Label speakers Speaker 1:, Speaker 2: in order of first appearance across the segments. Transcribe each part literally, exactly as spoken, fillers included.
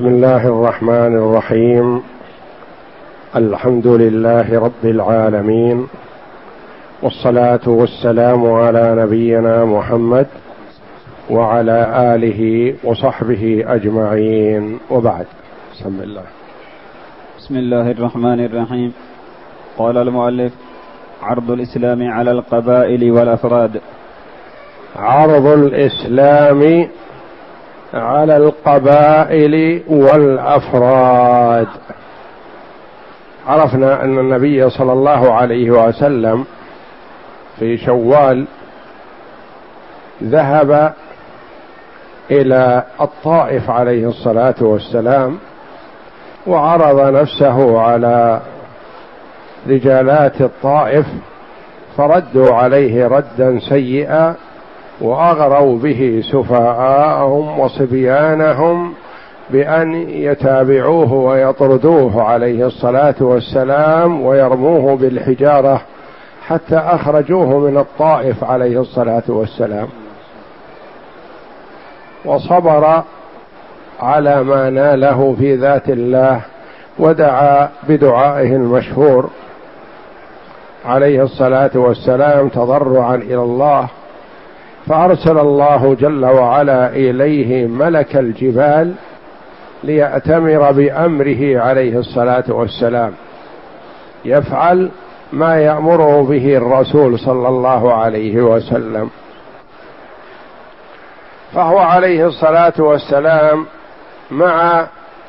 Speaker 1: بسم الله الرحمن الرحيم. الحمد لله رب العالمين، والصلاة والسلام على نبينا محمد وعلى آله وصحبه أجمعين، وبعد. بسم الله.
Speaker 2: بسم الله الرحمن الرحيم. قال المؤلف: عرض الإسلام على القبائل والأفراد.
Speaker 1: عرض الإسلام على القبائل والأفراد. عرفنا أن النبي صلى الله عليه وسلم في شوال ذهب إلى الطائف عليه الصلاة والسلام، وعرض نفسه على رجالات الطائف، فردوا عليه ردا سيئا، وأغروا به سفهاءهم وصبيانهم بأن يتابعوه ويطردوه عليه الصلاة والسلام ويرموه بالحجارة حتى أخرجوه من الطائف عليه الصلاة والسلام، وصبر على ما ناله في ذات الله، ودعا بدعائه المشهور عليه الصلاة والسلام تضرعا إلى الله، فأرسل الله جل وعلا إليه ملك الجبال ليأتمر بأمره عليه الصلاة والسلام، يفعل ما يأمره به الرسول صلى الله عليه وسلم. فهو عليه الصلاة والسلام مع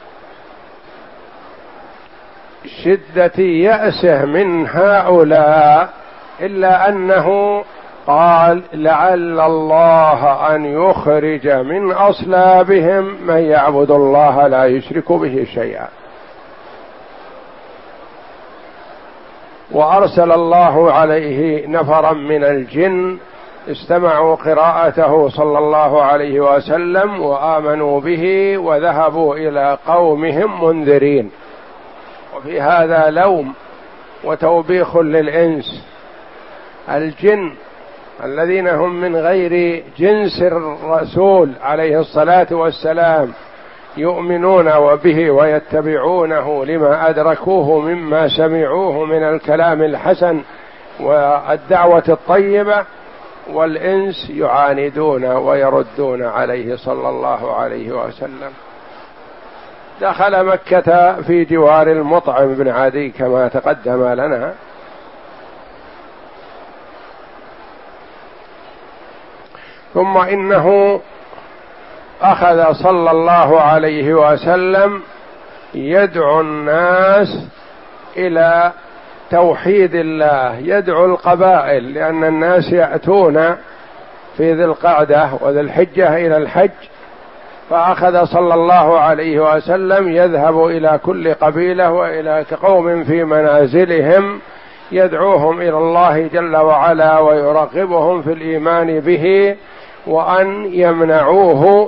Speaker 1: شدة يأسه من هؤلاء، إلا أنه قال: لعل الله أن يخرج من أصلابهم من يعبد الله لا يشرك به شيئا. وأرسل الله عليه نفرا من الجن استمعوا قراءته صلى الله عليه وسلم وآمنوا به، وذهبوا إلى قومهم منذرين. وفي هذا لوم وتوبيخ للإنس. الجن الذين هم من غير جنس الرسول عليه الصلاة والسلام يؤمنون به ويتبعونه لما أدركوه مما سمعوه من الكلام الحسن والدعوة الطيبة، والإنس يعاندون ويردون عليه صلى الله عليه وسلم. دخل مكة في جوار المطعم بن عدي كما تقدم لنا، ثم إنه أخذ صلى الله عليه وسلم يدعو الناس إلى توحيد الله، يدعو القبائل، لأن الناس يأتون في ذي القعدة وذي الحجة إلى الحج، فأخذ صلى الله عليه وسلم يذهب إلى كل قبيلة وإلى قوم في منازلهم يدعوهم إلى الله جل وعلا ويرغبهم في الإيمان به، وأن يمنعوه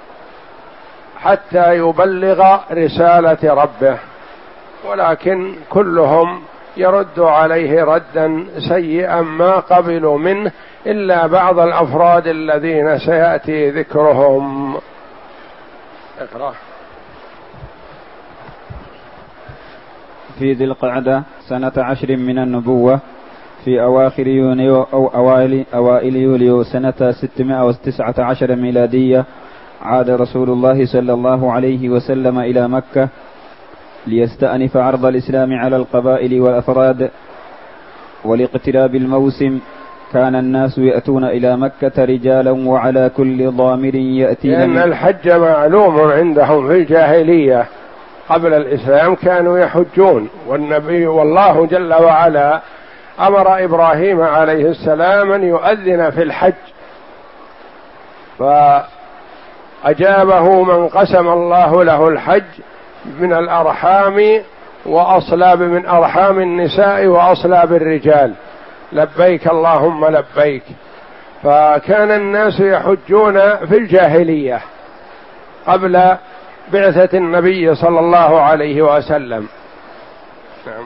Speaker 1: حتى يبلغ رسالة ربه، ولكن كلهم يرد عليه ردا سيئا ما قبلوا منه إلا بعض الأفراد الذين سيأتي ذكرهم. اقرأ.
Speaker 2: في ذي القعدة سنة عشر من النبوة، في أواخر يونيو أو أوائل, أوائل يوليو سنة ستمائة وتسعة عشر ميلادية، عاد رسول الله صلى الله عليه وسلم إلى مكة ليستأنف عرض الإسلام على القبائل والأفراد. ولاقتراب الموسم كان الناس يأتون إلى مكة رجالا وعلى كل ضامر يأتين،
Speaker 1: لأن الحج معلوم عندهم في الجاهلية قبل الإسلام، كانوا يحجون، والنبي والله جل وعلا أمر إبراهيم عليه السلام أن يؤذن في الحج، فأجابه من قسم الله له الحج من الأرحام وأصلاب، من أرحام النساء وأصلاب الرجال، لبيك اللهم لبيك. فكان الناس يحجون في الجاهلية قبل بعثة النبي صلى الله عليه وسلم. نعم.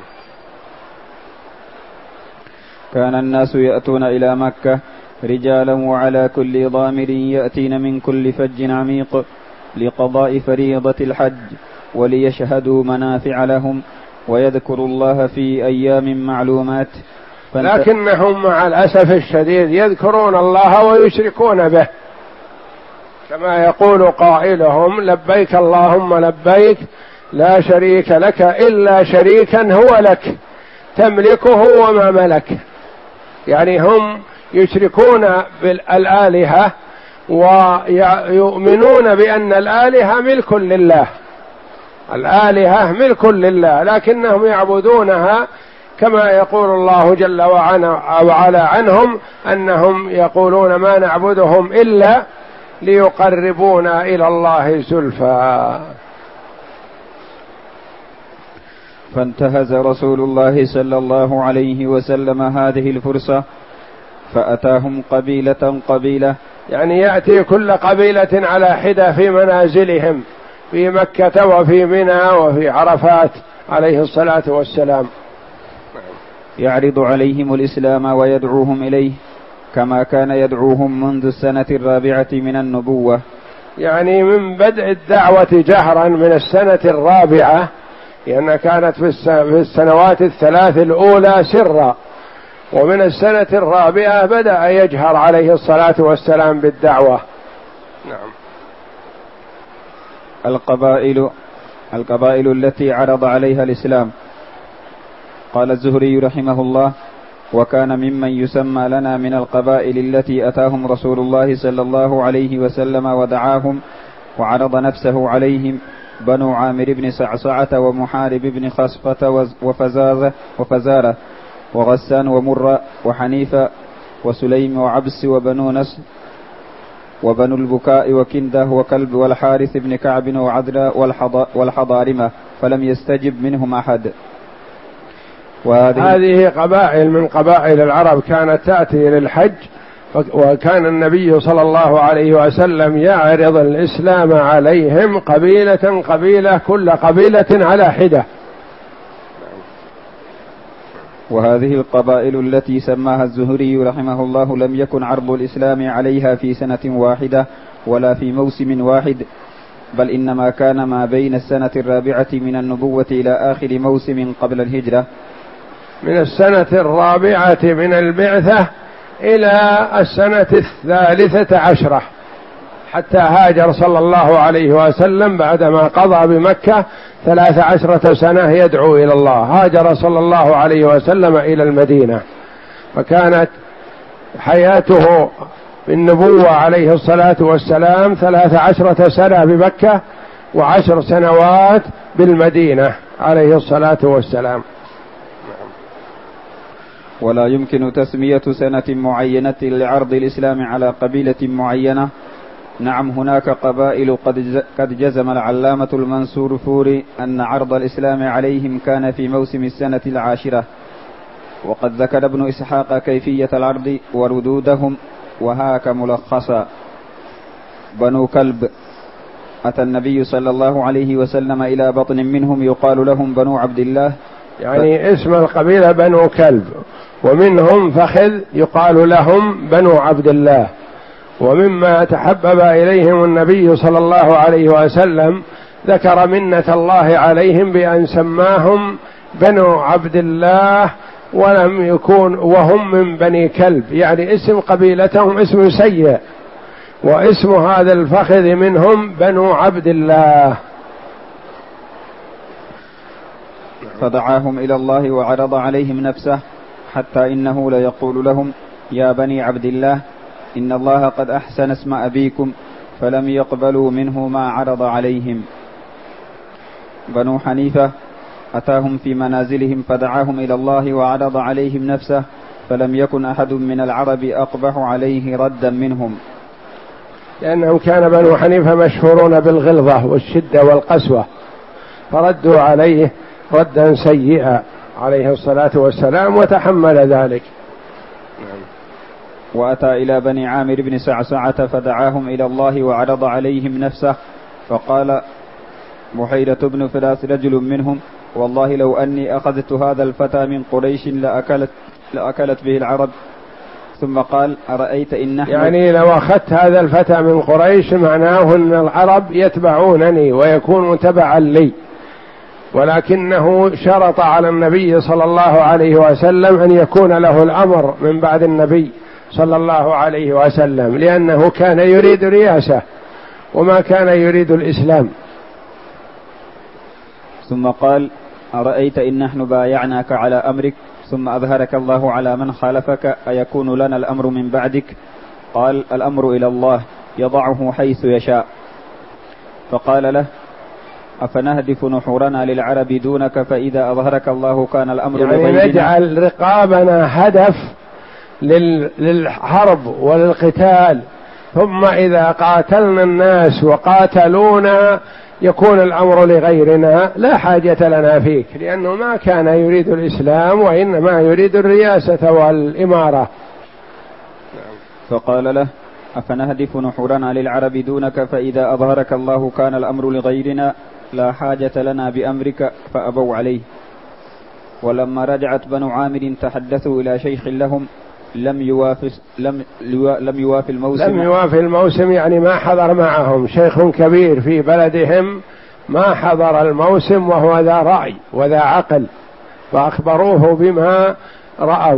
Speaker 2: كان الناس يأتون إلى مكة رجالا وعلى كل ضامر يأتين من كل فج عميق لقضاء فريضة الحج وليشهدوا منافع لهم ويذكروا الله في أيام معلومات.
Speaker 1: لكنهم مع الأسف الشديد يذكرون الله ويشركون به، كما يقول قائلهم: لبيك اللهم لبيك لا شريك لك إلا شريكا هو لك تملكه وما ملك. يعني هم يشركون بالآلهة ويؤمنون بأن الآلهة ملك لله، الآلهة ملك لله، لكنهم يعبدونها كما يقول الله جل وعلا عنهم أنهم يقولون: ما نعبدهم إلا ليقربونا إلى الله زلفى.
Speaker 2: فانتهز رسول الله صلى الله عليه وسلم هذه الفرصة فأتاهم قبيلة قبيلة،
Speaker 1: يعني يأتي كل قبيلة على حدة في منازلهم في مكة وفي منى وفي عرفات عليه الصلاة والسلام،
Speaker 2: يعرض عليهم الإسلام ويدعوهم إليه كما كان يدعوهم منذ السنة الرابعة من النبوة.
Speaker 1: يعني من بدء الدعوة جهرا من السنة الرابعة، لأنها كانت في السنوات الثلاث الأولى سرا، ومن السنة الرابعة بدأ يجهر عليه الصلاة والسلام بالدعوة. نعم.
Speaker 2: القبائل القبائل التي عرض عليها الإسلام. قال الزهري رحمه الله: وكان ممن يسمى لنا من القبائل التي أتاهم رسول الله صلى الله عليه وسلم ودعاهم وعرض نفسه عليهم بنو عامر بن سعسعة ومحارب بن خصفة وفزازة وفزارة وغسان ومرة وحنيفة وسليم وعبس وبنو نصر وبنو البكاء وكنده وكلب والحارث بن كعب وعدل والحضارمة، فلم يستجب منهم أحد.
Speaker 1: هذه قبائل من قبائل العرب كانت تأتي للحج، وكان النبي صلى الله عليه وسلم يعرض الإسلام عليهم قبيلة قبيلة، كل قبيلة على حدة.
Speaker 2: وهذه القبائل التي سماها الزهري رحمه الله لم يكن عرض الإسلام عليها في سنة واحدة ولا في موسم واحد، بل إنما كان ما بين السنة الرابعة من النبوة إلى آخر موسم قبل الهجرة،
Speaker 1: من السنة الرابعة من البعثة إلى السنة الثالثة عشرة، حتى هاجر صلى الله عليه وسلم بعدما قضى بمكة ثلاث عشرة سنة يدعو إلى الله. هاجر صلى الله عليه وسلم إلى المدينة، فكانت حياته بالنبوة عليه الصلاة والسلام ثلاث عشرة سنة بمكة وعشر سنوات بالمدينة عليه الصلاة والسلام.
Speaker 2: ولا يمكن تسمية سنة معينة لعرض الإسلام على قبيلة معينة. نعم، هناك قبائل قد جزم العلامة المنصور فوري أن عرض الإسلام عليهم كان في موسم السنة العاشرة، وقد ذكر ابن إسحاق كيفية العرض وردودهم، وهاك ملخصا: بنو كلب أتى النبي صلى الله عليه وسلم إلى بطن منهم يقال لهم بنو عبد الله،
Speaker 1: يعني ف... اسم القبيلة بنو كلب، ومنهم فخذ يقال لهم بنو عبد الله. ومما تحبب إليهم النبي صلى الله عليه وسلم ذكر منة الله عليهم بأن سماهم بنو عبد الله ولم يكون وهم من بني كلب، يعني اسم قبيلتهم اسم سيء، واسم هذا الفخذ منهم بنو عبد الله.
Speaker 2: فدعاهم إلى الله وعرض عليهم نفسه، حتى إنه ليقول لهم: يا بني عبد الله، إن الله قد أحسن اسم أبيكم، فلم يقبلوا منه ما عرض عليهم. بنو حنيفة أتاهم في منازلهم فدعاهم إلى الله وعرض عليهم نفسه، فلم يكن أحد من العرب أقبح عليه ردا منهم،
Speaker 1: لأنهم كان بنو حنيفة مشهورون بالغلظة والشدة والقسوة، فردوا عليه ردا سيئا عليه الصلاة والسلام وتحمل ذلك.
Speaker 2: وأتى إلى بني عامر بن سعسعة فدعاهم إلى الله وعرض عليهم نفسه، فقال بحيرة بن فراس رجل منهم: والله لو أني أخذت هذا الفتى من قريش لأكلت, لأكلت به العرب، ثم قال أرأيت إن نحن
Speaker 1: يعني لو أخذت هذا الفتى من قريش معناه أن العرب يتبعونني ويكونوا تبعا لي، ولكنه شرط على النبي صلى الله عليه وسلم أن يكون له الأمر من بعد النبي صلى الله عليه وسلم، لأنه كان يريد رياسة وما كان يريد الإسلام.
Speaker 2: ثم قال أرأيت إن نحن بايعناك على أمرك ثم أظهرك الله على من خالفك أيكون لنا الأمر من بعدك؟ قال الأمر إلى الله يضعه حيث يشاء. فقال له أفنهدف نحورنا للعرب دونك فإذا أظهرك الله كان الأمر
Speaker 1: يعني
Speaker 2: لغيرنا؟
Speaker 1: نجعل رقابنا هدف للحرب وللقتال، ثم إذا قاتلنا الناس وقاتلونا يكون الأمر لغيرنا، لا حاجة لنا فيك، لأنه ما كان يريد الإسلام وإنما يريد الرياسة والإمارة.
Speaker 2: فقال له أفنهدف نحورنا للعرب دونك فإذا أظهرك الله كان الأمر لغيرنا لا حاجة لنا بأمرك، فأبوا عليه. ولما رجعت بنو عامر تحدثوا إلى شيخ لهم لم يوافي لم لم يوافي الموسم
Speaker 1: لم يوافي الموسم يعني ما حضر معهم، شيخ كبير في بلدهم ما حضر الموسم وهو ذا رأي وذا عقل، فأخبروه بما رأوا.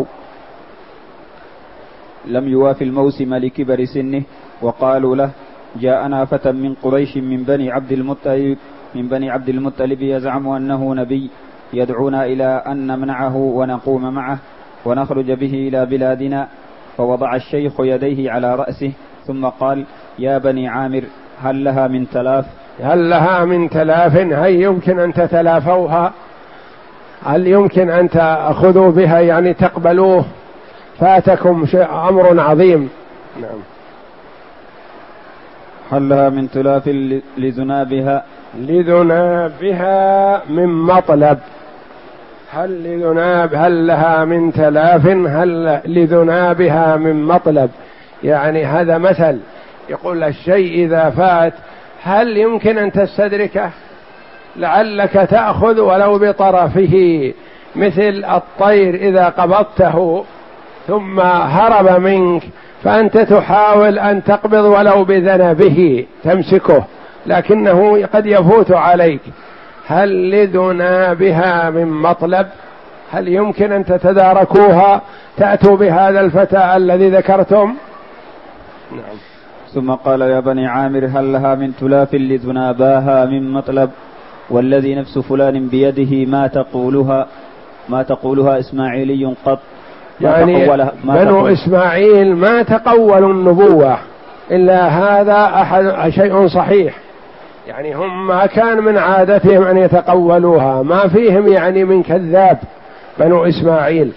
Speaker 2: لم يوافي الموسم لكبر سنه، وقالوا له جاءنا فتى من قريش من بني عبد المطلب من بني عبد المطلب يزعم أنه نبي يدعونا إلى أن نمنعه ونقوم معه ونخرج به إلى بلادنا. فوضع الشيخ يديه على رأسه ثم قال يا بني عامر هل لها من تلاف؟
Speaker 1: هل لها من تلاف؟ هل يمكن أن تتلافوها؟ هل يمكن أن تأخذوا بها يعني تقبلوه؟ فاتكم شيء أمر عظيم. نعم.
Speaker 2: هل لها من تلاف لذنابها
Speaker 1: لذنابها من مطلب؟ هل لذناب هل لها من تلاف؟ هل لذنابها من مطلب؟ يعني هذا مثل يقول الشيء إذا فات هل يمكن أن تستدركه؟ لعلك تأخذ ولو بطرفه، مثل الطير إذا قبضته ثم هرب منك فأنت تحاول أن تقبض ولو بذنبه تمسكه لكنه قد يفوت عليك. هل لذنابها من مطلب؟ هل يمكن أن تتداركوها تأتوا بهذا الفتى الذي ذكرتم؟
Speaker 2: نعم. ثم قال يا بني عامر هل لها من تلاف لذناباها من مطلب؟ والذي نفس فلان بيده ما تقولها ما تقولها إسماعيلي قط.
Speaker 1: يعني بنو إسماعيل ما تقولوا النبوة إلا هذا أحد شيء صحيح، يعني هم ما كان من عادتهم أن يتقولوها، ما فيهم يعني من كذاب بنو إسماعيل.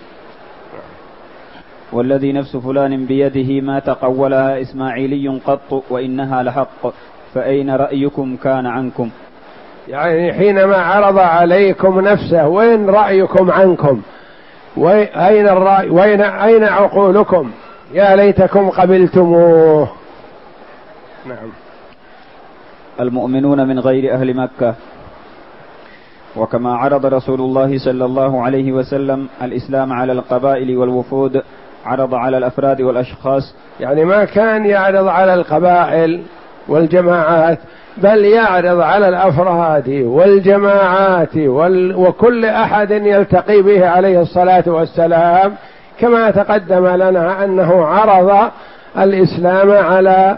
Speaker 2: والذي نفس فلان بيده ما تقولها إسماعيلي قط وإنها لحق، فأين رأيكم كان عنكم؟
Speaker 1: يعني حينما عرض عليكم نفسه وين رأيكم عنكم؟ وأين الرأي؟ وين أين عقولكم؟ يا ليتكم قبلتموه. نعم.
Speaker 2: المؤمنون من غير أهل مكة. وكما عرض رسول الله صلى الله عليه وسلم الإسلام على القبائل والوفود عرض على الأفراد والأشخاص،
Speaker 1: يعني ما كان يعرض على القبائل والجماعات بل يعرض على الأفراد والجماعات وال... وكل أحد يلتقي به عليه الصلاة والسلام، كما تقدم لنا أنه عرض الإسلام على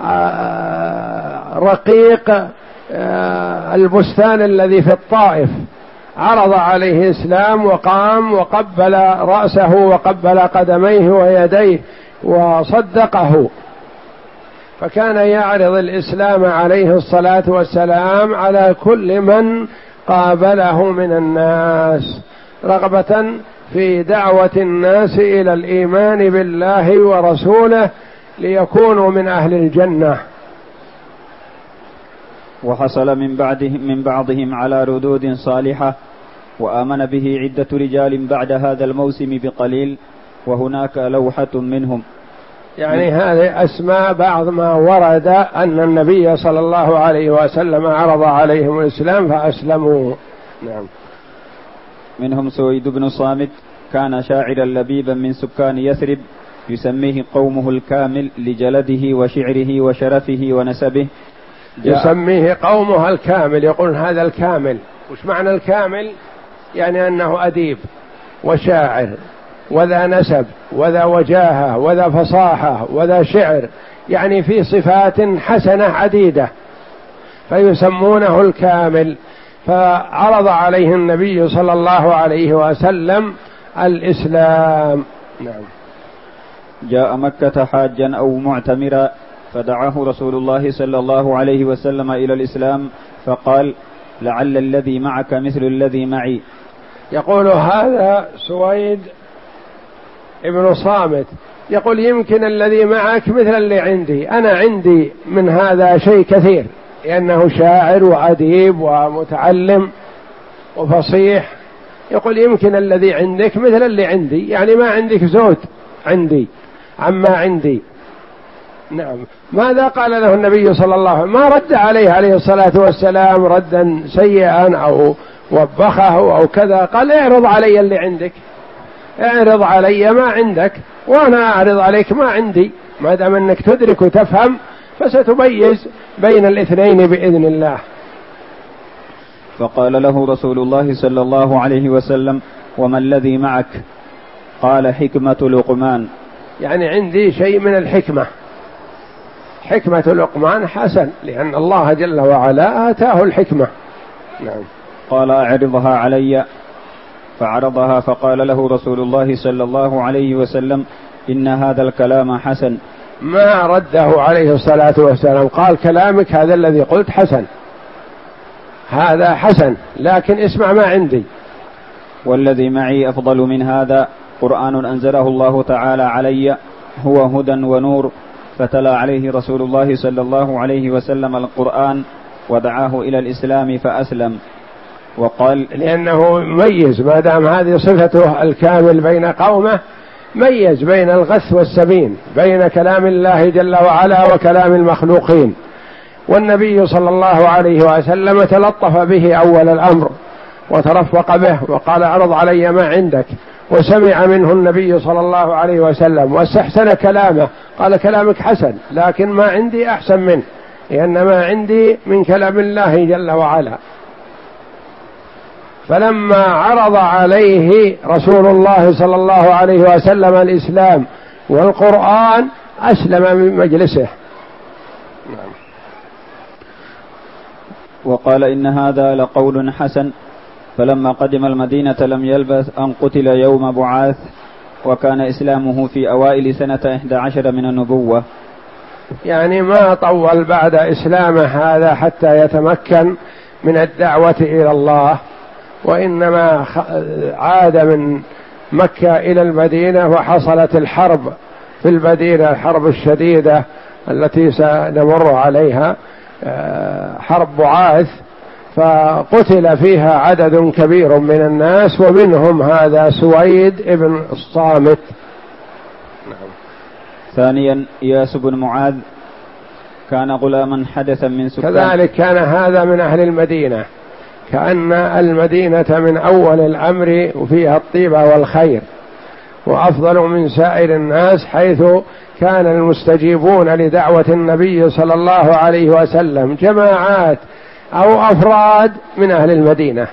Speaker 1: رقيق البستان الذي في الطائف، عرض عليه الإسلام وقام وقبل رأسه وقبل قدميه ويديه وصدقه، فكان يعرض الإسلام عليه الصلاة والسلام على كل من قابله من الناس رغبة في دعوة الناس إلى الإيمان بالله ورسوله ليكونوا من أهل الجنة.
Speaker 2: وحصل من بعدهم من بعضهم على ردود صالحة، وآمن به عدة رجال بعد هذا الموسم بقليل، وهناك لوحة منهم.
Speaker 1: يعني هذه أسماء بعض ما ورد أن النبي صلى الله عليه وسلم عرض عليهم الإسلام فأسلموا. نعم.
Speaker 2: منهم سويد بن صامت كان شاعرا لبيبا من سكان يثرب، يسميه قومه الكامل لجلده وشعره وشرفه ونسبه.
Speaker 1: يسميه قومه الكامل، يقول هذا الكامل. وش معنى الكامل؟ يعني أنه أديب وشاعر وذا نسب وذا وجاهة وذا فصاحة وذا شعر، يعني في صفات حسنة عديدة فيسمونه الكامل. فعرض عليه النبي صلى الله عليه وسلم الإسلام. نعم.
Speaker 2: جاء مكة حاجا أو معتمرا فدعاه رسول الله صلى الله عليه وسلم إلى الإسلام فقال لعل الذي معك مثل الذي معي.
Speaker 1: يقول هذا سويد ابن صامت، يقول يمكن الذي معك مثل اللي عندي، أنا عندي من هذا شيء كثير، لأنه شاعر وأديب ومتعلم وفصيح. يقول يمكن الذي عندك مثل اللي عندي، يعني ما عندك زود عندي عما عندي. نعم. ماذا قال له النبي صلى الله عليه وسلم؟ ما رد عليه عليه الصلاة والسلام ردا سيئا أو وبخه أو كذا، قال اعرض علي اللي عندك، اعرض علي ما عندك وأنا أعرض عليك ما عندي، ما دام أنك تدرك وتفهم فستميز بين الاثنين بإذن الله.
Speaker 2: فقال له رسول الله صلى الله عليه وسلم وما الذي معك؟ قال حكمة لقمان.
Speaker 1: يعني عندي شيء من الحكمة. حكمة لقمان حسن، لأن الله جل وعلا آتاه الحكمة. نعم.
Speaker 2: قال أعرضها علي، فعرضها فقال له رسول الله صلى الله عليه وسلم إن هذا الكلام حسن.
Speaker 1: ما رده عليه الصلاة والسلام، قال كلامك هذا الذي قلت حسن، هذا حسن، لكن اسمع ما عندي.
Speaker 2: والذي معي أفضل من هذا، قرآن أنزله الله تعالى علي هو هدى ونور. فتلا عليه رسول الله صلى الله عليه وسلم القرآن ودعاه إلى الإسلام فأسلم. وقال
Speaker 1: لأنه ميز، ما دام هذه صفته الكامل بين قومه، ميز بين الغث والسمين، بين كلام الله جل وعلا وكلام المخلوقين. والنبي صلى الله عليه وسلم تلطف به أول الأمر وترفق به وقال اعرض علي ما عندك، وسمع منه النبي صلى الله عليه وسلم واستحسن كلامه، قال كلامك حسن لكن ما عندي أحسن منه، لأن ما عندي من كلام الله جل وعلا. فلما عرض عليه رسول الله صلى الله عليه وسلم الإسلام والقرآن أسلم من مجلسه. نعم.
Speaker 2: وقال إن هذا لقول حسن. فلما قدم المدينة لم يلبث أن قتل يوم بعاث، وكان إسلامه في أوائل سنة إحدى عشر من النبوة.
Speaker 1: يعني ما طول بعد إسلامه هذا حتى يتمكن من الدعوة إلى الله، وإنما عاد من مكة إلى المدينة وحصلت الحرب في المدينة، الحرب الشديدة التي سنمر عليها، حرب بعاث، فقتل فيها عدد كبير من الناس ومنهم هذا سويد ابن الصامت.
Speaker 2: نعم. ثانيا إياس بن معاذ كان غلاما حدثا من سكان،
Speaker 1: كذلك كان هذا من أهل المدينة، كأن المدينة من أول الأمر وفيها الطيبة والخير وأفضل من سائر الناس، حيث كان المستجيبون لدعوة النبي صلى الله عليه وسلم جماعات أو أفراد من أهل المدينة.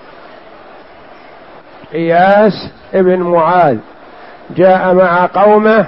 Speaker 1: إياس ابن معاذ جاء مع قومه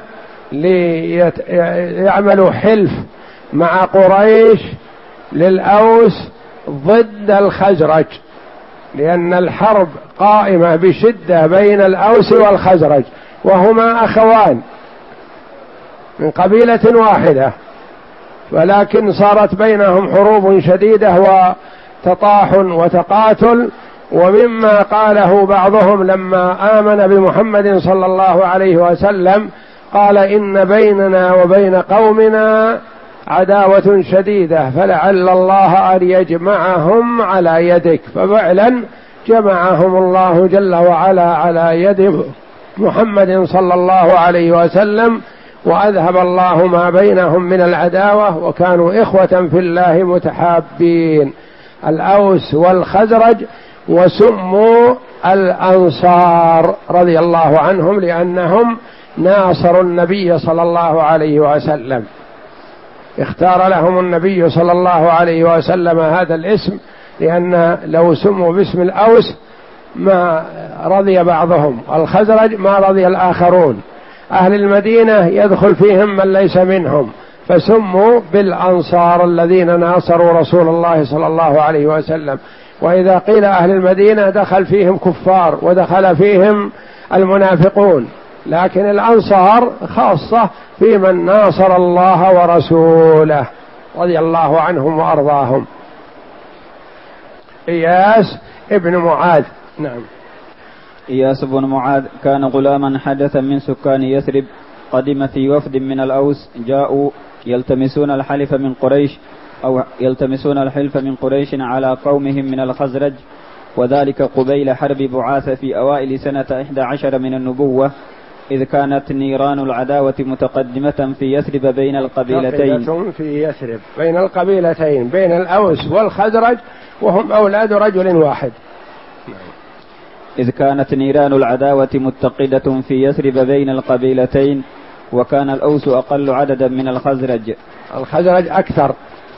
Speaker 1: ليعملوا حلف مع قريش للأوس ضد الخزرج، لأن الحرب قائمة بشدة بين الأوس والخزرج، وهما أخوان من قبيلة واحدة، ولكن صارت بينهم حروب شديدة وتطاحن وتقاتل. ومما قاله بعضهم لما آمن بمحمد صلى الله عليه وسلم قال إن بيننا وبين قومنا عداوة شديدة فلعل الله أن يجمعهم على يدك. ففعلا جمعهم الله جل وعلا على يد محمد صلى الله عليه وسلم، وأذهب الله ما بينهم من العداوة، وكانوا إخوة في الله متحابين، الأوس والخزرج، وسموا الأنصار رضي الله عنهم لأنهم ناصروا النبي صلى الله عليه وسلم، اختار لهم النبي صلى الله عليه وسلم هذا الاسم، لأن لو سموا باسم الأوس ما رضي بعضهم، الخزرج ما رضي الآخرون، أهل المدينة يدخل فيهم من ليس منهم، فسموا بالأنصار الذين ناصروا رسول الله صلى الله عليه وسلم. وإذا قيل أهل المدينة دخل فيهم كفار ودخل فيهم المنافقون، لكن الأنصار خاصة في من ناصر الله ورسوله رضي الله عنهم وأرضاهم. إياس ابن معاذ. نعم.
Speaker 2: إياس بن معاذ كان غلاما حدثا من سكان يثرب، قدم في وفد من الأوس، جاءوا يلتمسون الحلف من قريش أو يلتمسون الحلف من قريش على قومهم من الخزرج، وذلك قبيل حرب بعاث في أوائل سنة إحدى عشر من النبوة، إذ كانت نيران العداوة متقدمة في يثرب بين القبيلتين
Speaker 1: في يثرب بين القبيلتين بين الأوس والخزرج، وهم أولاد رجل واحد.
Speaker 2: إذ كانت نيران العداوة متقدة في يثرب بين القبيلتين، وكان الأوس أقل عددا من الخزرج،
Speaker 1: الخزرج أكثر،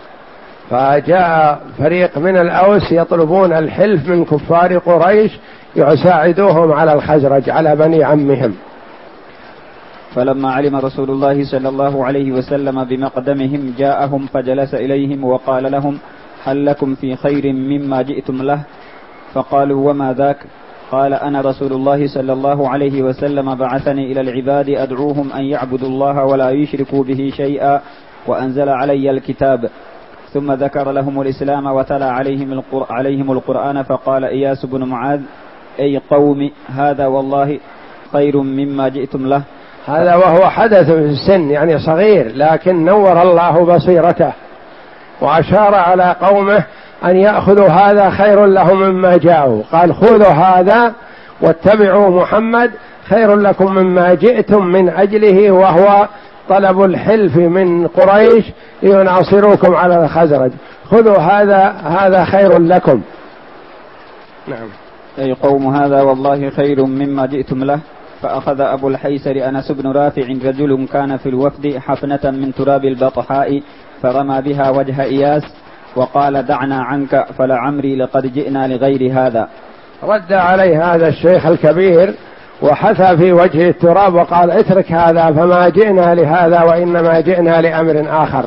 Speaker 1: فجاء فريق من الأوس يطلبون الحلف من كفار قريش يساعدوهم على الخزرج على بني عمهم.
Speaker 2: فلما علم رسول الله صلى الله عليه وسلم بمقدمهم جاءهم فجلس إليهم وقال لهم: هل لكم في خير مما جئتم له؟ فقالوا: وما ذاك؟ قال: أنا رسول الله صلى الله عليه وسلم بعثني إلى العباد أدعوهم أن يعبدوا الله ولا يشركوا به شيئا، وأنزل علي الكتاب. ثم ذكر لهم الإسلام وتلا عليهم, القر... عليهم القرآن. فقال إياس بن معاذ: أي قوم، هذا والله خير مما جئتم له.
Speaker 1: هذا وهو حدث في السن، يعني صغير، لكن نور الله بصيرته وأشار على قومه أن يأخذوا هذا خير لهم مما جاءوا، قال: خذوا هذا واتبعوا محمد خير لكم مما جئتم من أجله، وهو طلب الحلف من قريش ليناصروكم على الخزرج، خذوا هذا هذا خير لكم.
Speaker 2: نعم. أي قوم، هذا والله خير مما جئتم له. فأخذ أبو الحيسر أنس بن رافع رجل كان في الوفد حفنة من تراب البطحاء، فرمى بها وجه إياس وقال: دعنا عنك فلعمري لقد جئنا لغير هذا.
Speaker 1: رد عليه هذا الشيخ الكبير وحثى في وجه التراب وقال: اترك هذا، فما جئنا لهذا وإنما جئنا لأمر آخر.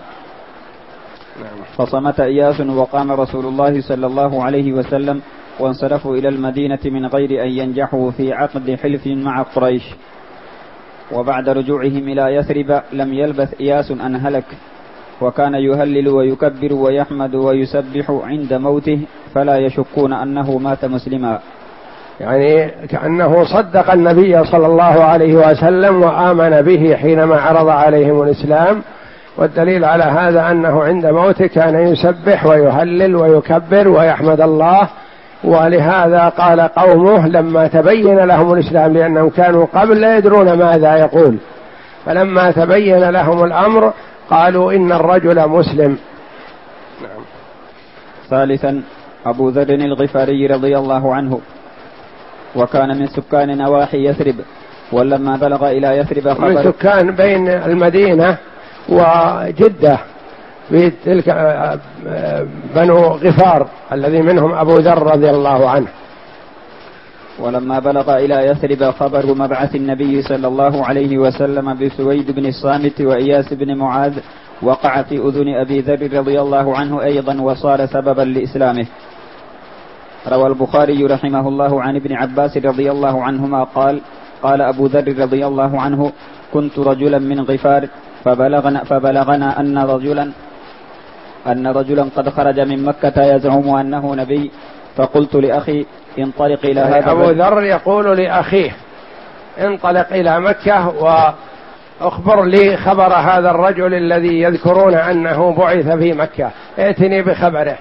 Speaker 2: فصمت إياس، وقام رسول الله صلى الله عليه وسلم وانصرفوا إلى المدينة من غير أن ينجحوا في عقد حلف مع قريش. وبعد رجوعهم إلى يثرب لم يلبث إياس أن هلك، وكان يهلل ويكبر ويحمد ويسبح عند موته، فلا يشكون أنه مات مسلما.
Speaker 1: يعني كأنه صدق النبي صلى الله عليه وسلم وآمن به حينما عرض عليهم الإسلام، والدليل على هذا أنه عند موته كان يسبح ويهلل ويكبر ويحمد الله. ولهذا قال قومه لما تبين لهم الإسلام، لأنهم كانوا قبل لا يدرون ماذا يقول، فلما تبين لهم الأمر قالوا إن الرجل مسلم.
Speaker 2: نعم. ثالثا أبو ذر الغفاري رضي الله عنه، وكان من سكان نواحي يثرب، ولما بلغ إلى يثرب خبر
Speaker 1: من سكان بين المدينة وجدة في تلك بنو غفار الذي منهم أبو ذر رضي الله عنه.
Speaker 2: ولما بلغ إلى يثرب خبر مبعث النبي صلى الله عليه وسلم بسويد بن الصامت وإياس بن معاذ، وقع في أذن أبي ذر رضي الله عنه أيضا، وصار سببا لإسلامه. روى البخاري رحمه الله عن ابن عباس رضي الله عنهما قال: قال أبو ذر رضي الله عنه: كنت رجلا من غفار، فبلغنا, فبلغنا أن رجلا أن رجلا قد خرج من مكة يزعم أنه نبي، فقلت لأخي: انطلق إلى هذا.
Speaker 1: أبو ذر يقول لأخيه: انطلق إلى مكة وأخبر لي خبر هذا الرجل الذي يذكرون أنه بعث في مكة، ائتني بخبره.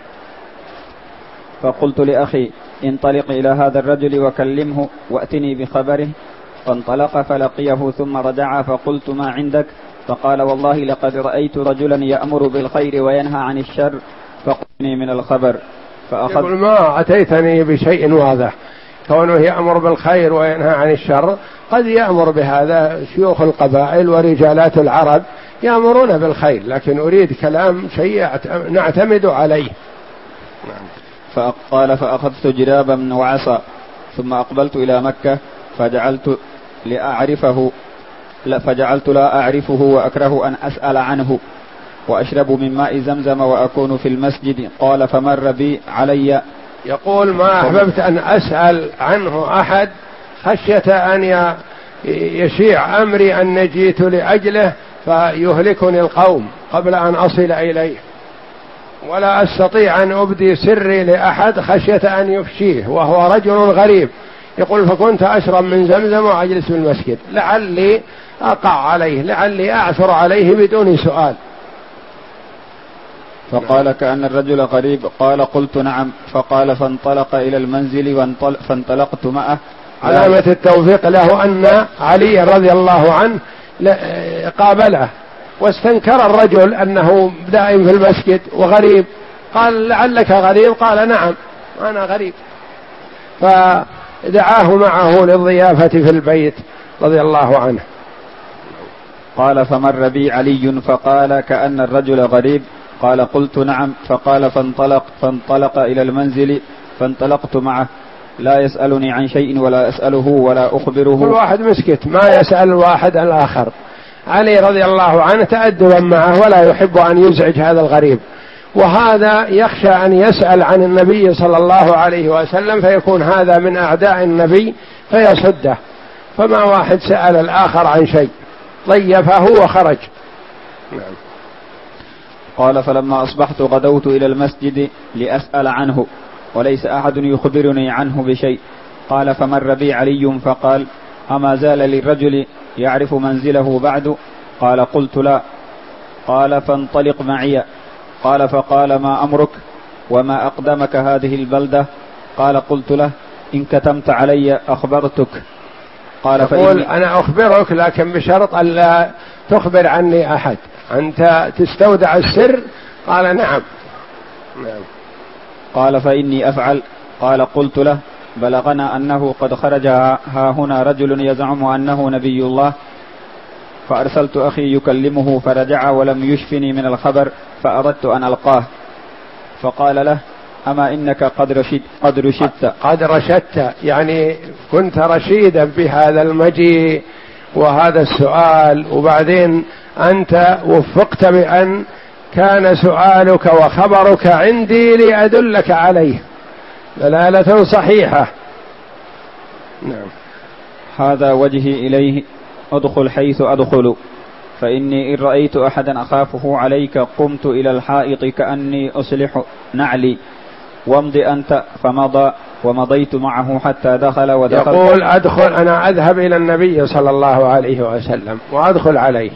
Speaker 2: فقلت لأخي: انطلق إلى هذا الرجل وكلمه وأتني بخبره. فانطلق فلقيه ثم رجع، فقلت: ما عندك؟ فقال: والله لقد رأيت رجلا يأمر بالخير وينهى عن الشر، فقلني من الخبر.
Speaker 1: فأخذ يقول: ما أتيتني بشيء واضح، كونه يأمر بالخير وينهى عن الشر، قد يأمر بهذا شيوخ القبائل ورجالات العرب يأمرون بالخير، لكن أريد كلام شيء نعتمد عليه.
Speaker 2: فقال فأخذت جرابا وعصا ثم أقبلت إلى مكة فجعلت لأعرفه فجعلت لا أعرفه وأكره أن أسأل عنه وأشرب من ماء زمزم وأكون في المسجد. قال فمر بي علي،
Speaker 1: يقول ما أحببت أن أسأل عنه أحد خشية أن يشيع أمري أن جئت لأجله فيهلكني القوم قبل أن أصل إليه، ولا أستطيع أن أبدي سري لأحد خشية أن يفشيه وهو رجل غريب. يقول فكنت أشرب من زمزم وأجلس في المسجد لعلي أقع عليه، لعلي أعثر عليه بدون سؤال.
Speaker 2: فقال كأن الرجل غريب. قال قلت نعم. فقال فانطلق إلى المنزل فانطلقت معه.
Speaker 1: علامة التوفيق له أن علي رضي الله عنه قابله واستنكر الرجل أنه دائم في المسجد وغريب، قال لعلك غريب؟ قال نعم أنا غريب. فدعاه معه للضيافة في البيت رضي الله عنه.
Speaker 2: قال فمر بي علي فقال كأن الرجل غريب. قال قلت نعم. فقال فانطلق فانطلق إلى المنزل فانطلقت معه لا يسألني عن شيء ولا أسأله ولا أخبره.
Speaker 1: كل واحد مسكت ما يسأل الواحد الآخر. علي رضي الله عنه تأدبا معه ولا يحب أن يزعج هذا الغريب، وهذا يخشى أن يسأل عن النبي صلى الله عليه وسلم فيكون هذا من أعداء النبي فيصده، فما واحد سأل الآخر عن شيء، ضيفه وخرج. نعم.
Speaker 2: قال فلما أصبحت غدوت إلى المسجد لأسأل عنه وليس أحد يخبرني عنه بشيء. قال فمر بي علي فقال أما زال للرجل يعرف منزله بعد؟ قال قلت لا. قال فانطلق معي. قال فقال ما أمرك وما أقدمك هذه البلدة؟ قال قلت له إن كتمت علي أخبرتك.
Speaker 1: قال يقول أنا أخبرك لكن بشرط ألا تخبر عني أحد، أنت تستودع السر؟ قال نعم.
Speaker 2: نعم. قال فإني أفعل. قال قلت له بلغنا أنه قد خرج ها هنا رجل يزعم أنه نبي الله فأرسلت أخي يكلمه فرجع ولم يشفني من الخبر فأردت أن ألقاه. فقال له أما إنك قد رشد قد رشدت
Speaker 1: قد رشدت يعني كنت رشيدا بهذا المجيء وهذا السؤال، وبعدين أنت وفقت بأن كان سؤالك وخبرك عندي لأدلك عليه دلالة صحيحة.
Speaker 2: نعم. هذا وجهي إليه، أدخل حيث أدخل، فإني إن رأيت أحدا أخافه عليك قمت إلى الحائط كأني أصلح نعلي، وامض أنت. فمضى ومضيت معه حتى دخل ودخل.
Speaker 1: يقول أدخل أنا أذهب إلى النبي صلى الله عليه وسلم وأدخل عليه،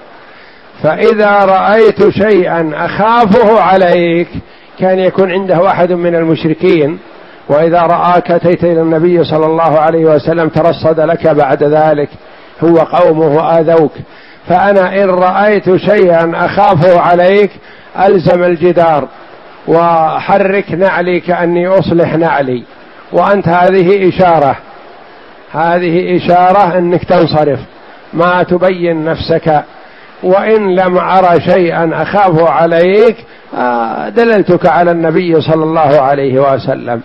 Speaker 1: فإذا رأيت شيئا أخافه عليك كان يكون عنده أحد من المشركين، وإذا رآك أتيت إلى النبي صلى الله عليه وسلم ترصد لك بعد ذلك هو قومه آذوك، فأنا إن رأيت شيئا أخافه عليك ألزم الجدار وحرك نعلي كأني أصلح نعلي، وأنت هذه إشارة هذه إشارة أنك تنصرف ما تبين نفسك، وإن لم أرى شيئا أخافه عليك دللتك على النبي صلى الله عليه وسلم.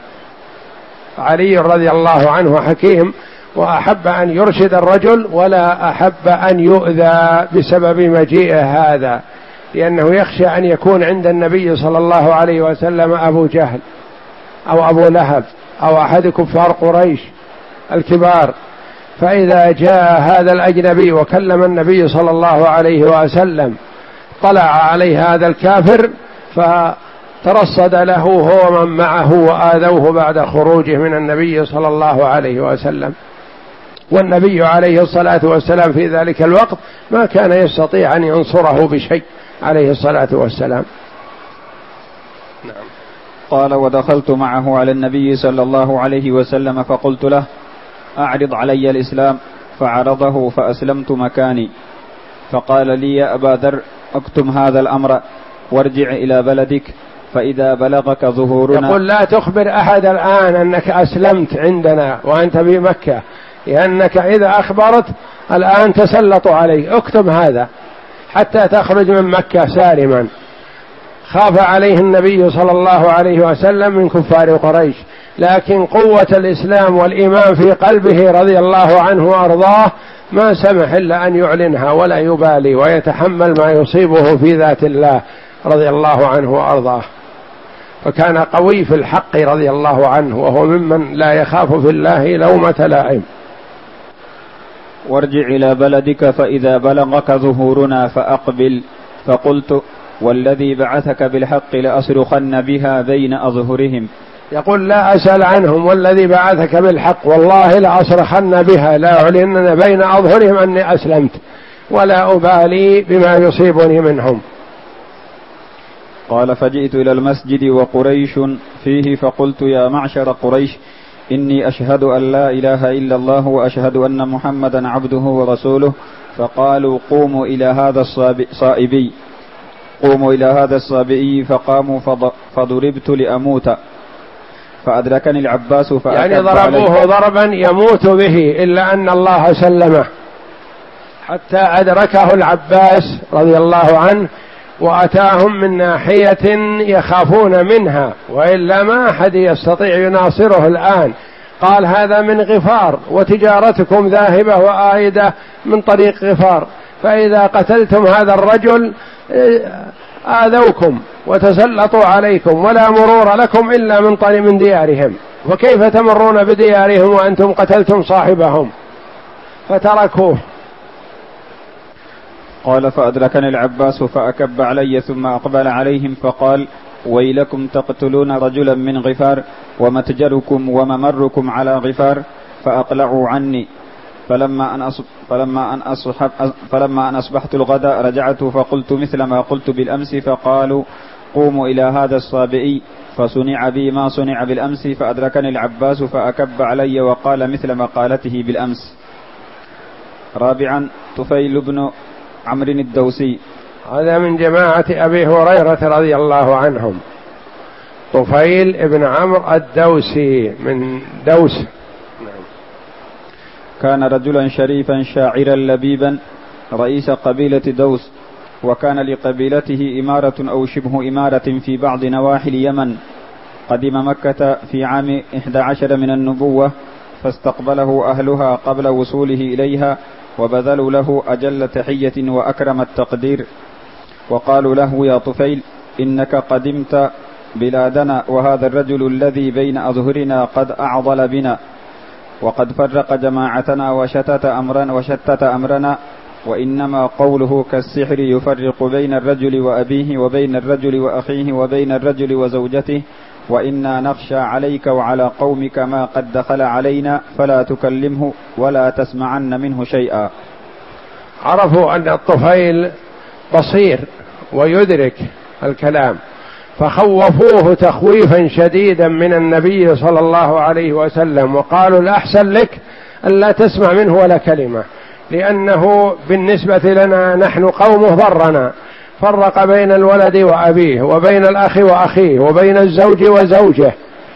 Speaker 1: علي رضي الله عنه حكيم وأحب أن يرشد الرجل ولا أحب أن يؤذى بسبب مجيئه هذا، لأنه يخشى أن يكون عند النبي صلى الله عليه وسلم أبو جهل أو أبو لهب أو أحد كفار قريش الكبار، فإذا جاء هذا الأجنبي وكلم النبي صلى الله عليه وسلم طلع عليه هذا الكافر فترصد له هو من معه وآذوه بعد خروجه من النبي صلى الله عليه وسلم، والنبي عليه الصلاة والسلام في ذلك الوقت ما كان يستطيع أن ينصره بشيء عليه الصلاة والسلام.
Speaker 2: نعم. قال ودخلت معه على النبي صلى الله عليه وسلم فقلت له أعرض علي الإسلام، فعرضه فأسلمت مكاني. فقال لي يا أبا ذر اكتم هذا الأمر وارجع إلى بلدك فإذا بلغك ظهورنا.
Speaker 1: يقول لا تخبر أحد الآن أنك أسلمت عندنا وأنت بمكة، لأنك إذا أخبرت الآن تسلطوا عليك. اكتب هذا حتى تخرج من مكة سالما. خاف عليه النبي صلى الله عليه وسلم من كفار قريش، لكن قوة الإسلام والإيمان في قلبه رضي الله عنه وأرضاه ما سمح إلا أن يعلنها ولا يبالي ويتحمل ما يصيبه في ذات الله رضي الله عنه وأرضاه. فكان قوي في الحق رضي الله عنه، وهو ممن لا يخاف في الله لومة لائم.
Speaker 2: وارجع إلى بلدك فإذا بلغك ظهورنا فأقبل. فقلت والذي بعثك بالحق لأصرخن بها بين أظهرهم.
Speaker 1: يقول لا أسأل عنهم، والذي بعثك بالحق والله لأصرخن بها، لا أعلن بين أظهرهم أني أسلمت ولا أبالي بما يصيبني منهم.
Speaker 2: قال فجئت إلى المسجد وقريش فيه فقلت يا معشر قريش إني أشهد أن لا إله إلا الله وأشهد أن محمدا عبده ورسوله. فقالوا قوموا إلى هذا الصائبي قوموا إلى هذا الصابئي. فقاموا فضربت لأموت فأدركني العباس
Speaker 1: يعني ضربوه ضربا يموت به، إلا أن الله سلمه حتى أدركه العباس رضي الله عنه، وأتاهم من ناحية يخافون منها، وإلا ما أحد يستطيع يناصره الآن. قال هذا من غفار وتجارتكم ذاهبة وآيدة من طريق غفار، فإذا قتلتم هذا الرجل آذوكم وتسلطوا عليكم ولا مرور لكم إلا من طريق من ديارهم، وكيف تمرون بديارهم وأنتم قتلتم صاحبهم؟ فتركوه.
Speaker 2: قال فأدركني العباس فأكب علي ثم أقبل عليهم فقال ويلكم تقتلون رجلا من غفار ومتجركم وممركم على غفار. فأقلعوا عني. فلما أن, أصب فلما أن, أصحب فلما أن أصبحت الغداء رجعت فقلت مثل ما قلت بالأمس. فقالوا قوموا إلى هذا الصابئي. فصنع بي ما صنع بالأمس. فأدركني العباس فأكب علي وقال مثل مقالته بالأمس. رابعا طفيل بن عمرو الدوسي،
Speaker 1: هذا من جماعة أبي هريرة رضي الله عنهم. طفيل بن عمرو الدوسي من دوس.
Speaker 2: كان رجلا شريفا شاعرا لبيبا رئيس قبيلة دوس، وكان لقبيلته إمارة أو شبه إمارة في بعض نواحي اليمن. قدم مكة في عام إحدى عشر من النبوة، فاستقبله أهلها قبل وصوله إليها، وبذلوا له أجل تحية وأكرم التقدير، وقالوا له يا طفيل إنك قدمت بلادنا، وهذا الرجل الذي بين أظهرنا قد أعضل بنا وقد فرق جماعتنا وشتت أمرنا, وشتت أمرنا وإنما قوله كالسحر يفرق بين الرجل وأبيه وبين الرجل وأخيه وبين الرجل وزوجته، وإنا نخشى عليك وعلى قومك ما قد دخل علينا فلا تكلمه ولا تسمعن منه شيئا.
Speaker 1: عرفوا أن الطفيل بصير ويدرك الكلام، فخوفوه تخويفا شديدا من النبي صلى الله عليه وسلم، وقالوا الأحسن لك ألا تسمع منه ولا كلمة، لأنه بالنسبة لنا نحن قومه ضرنا، فرق بين الولد وأبيه وبين الأخ وأخيه وبين الزوج وزوجه،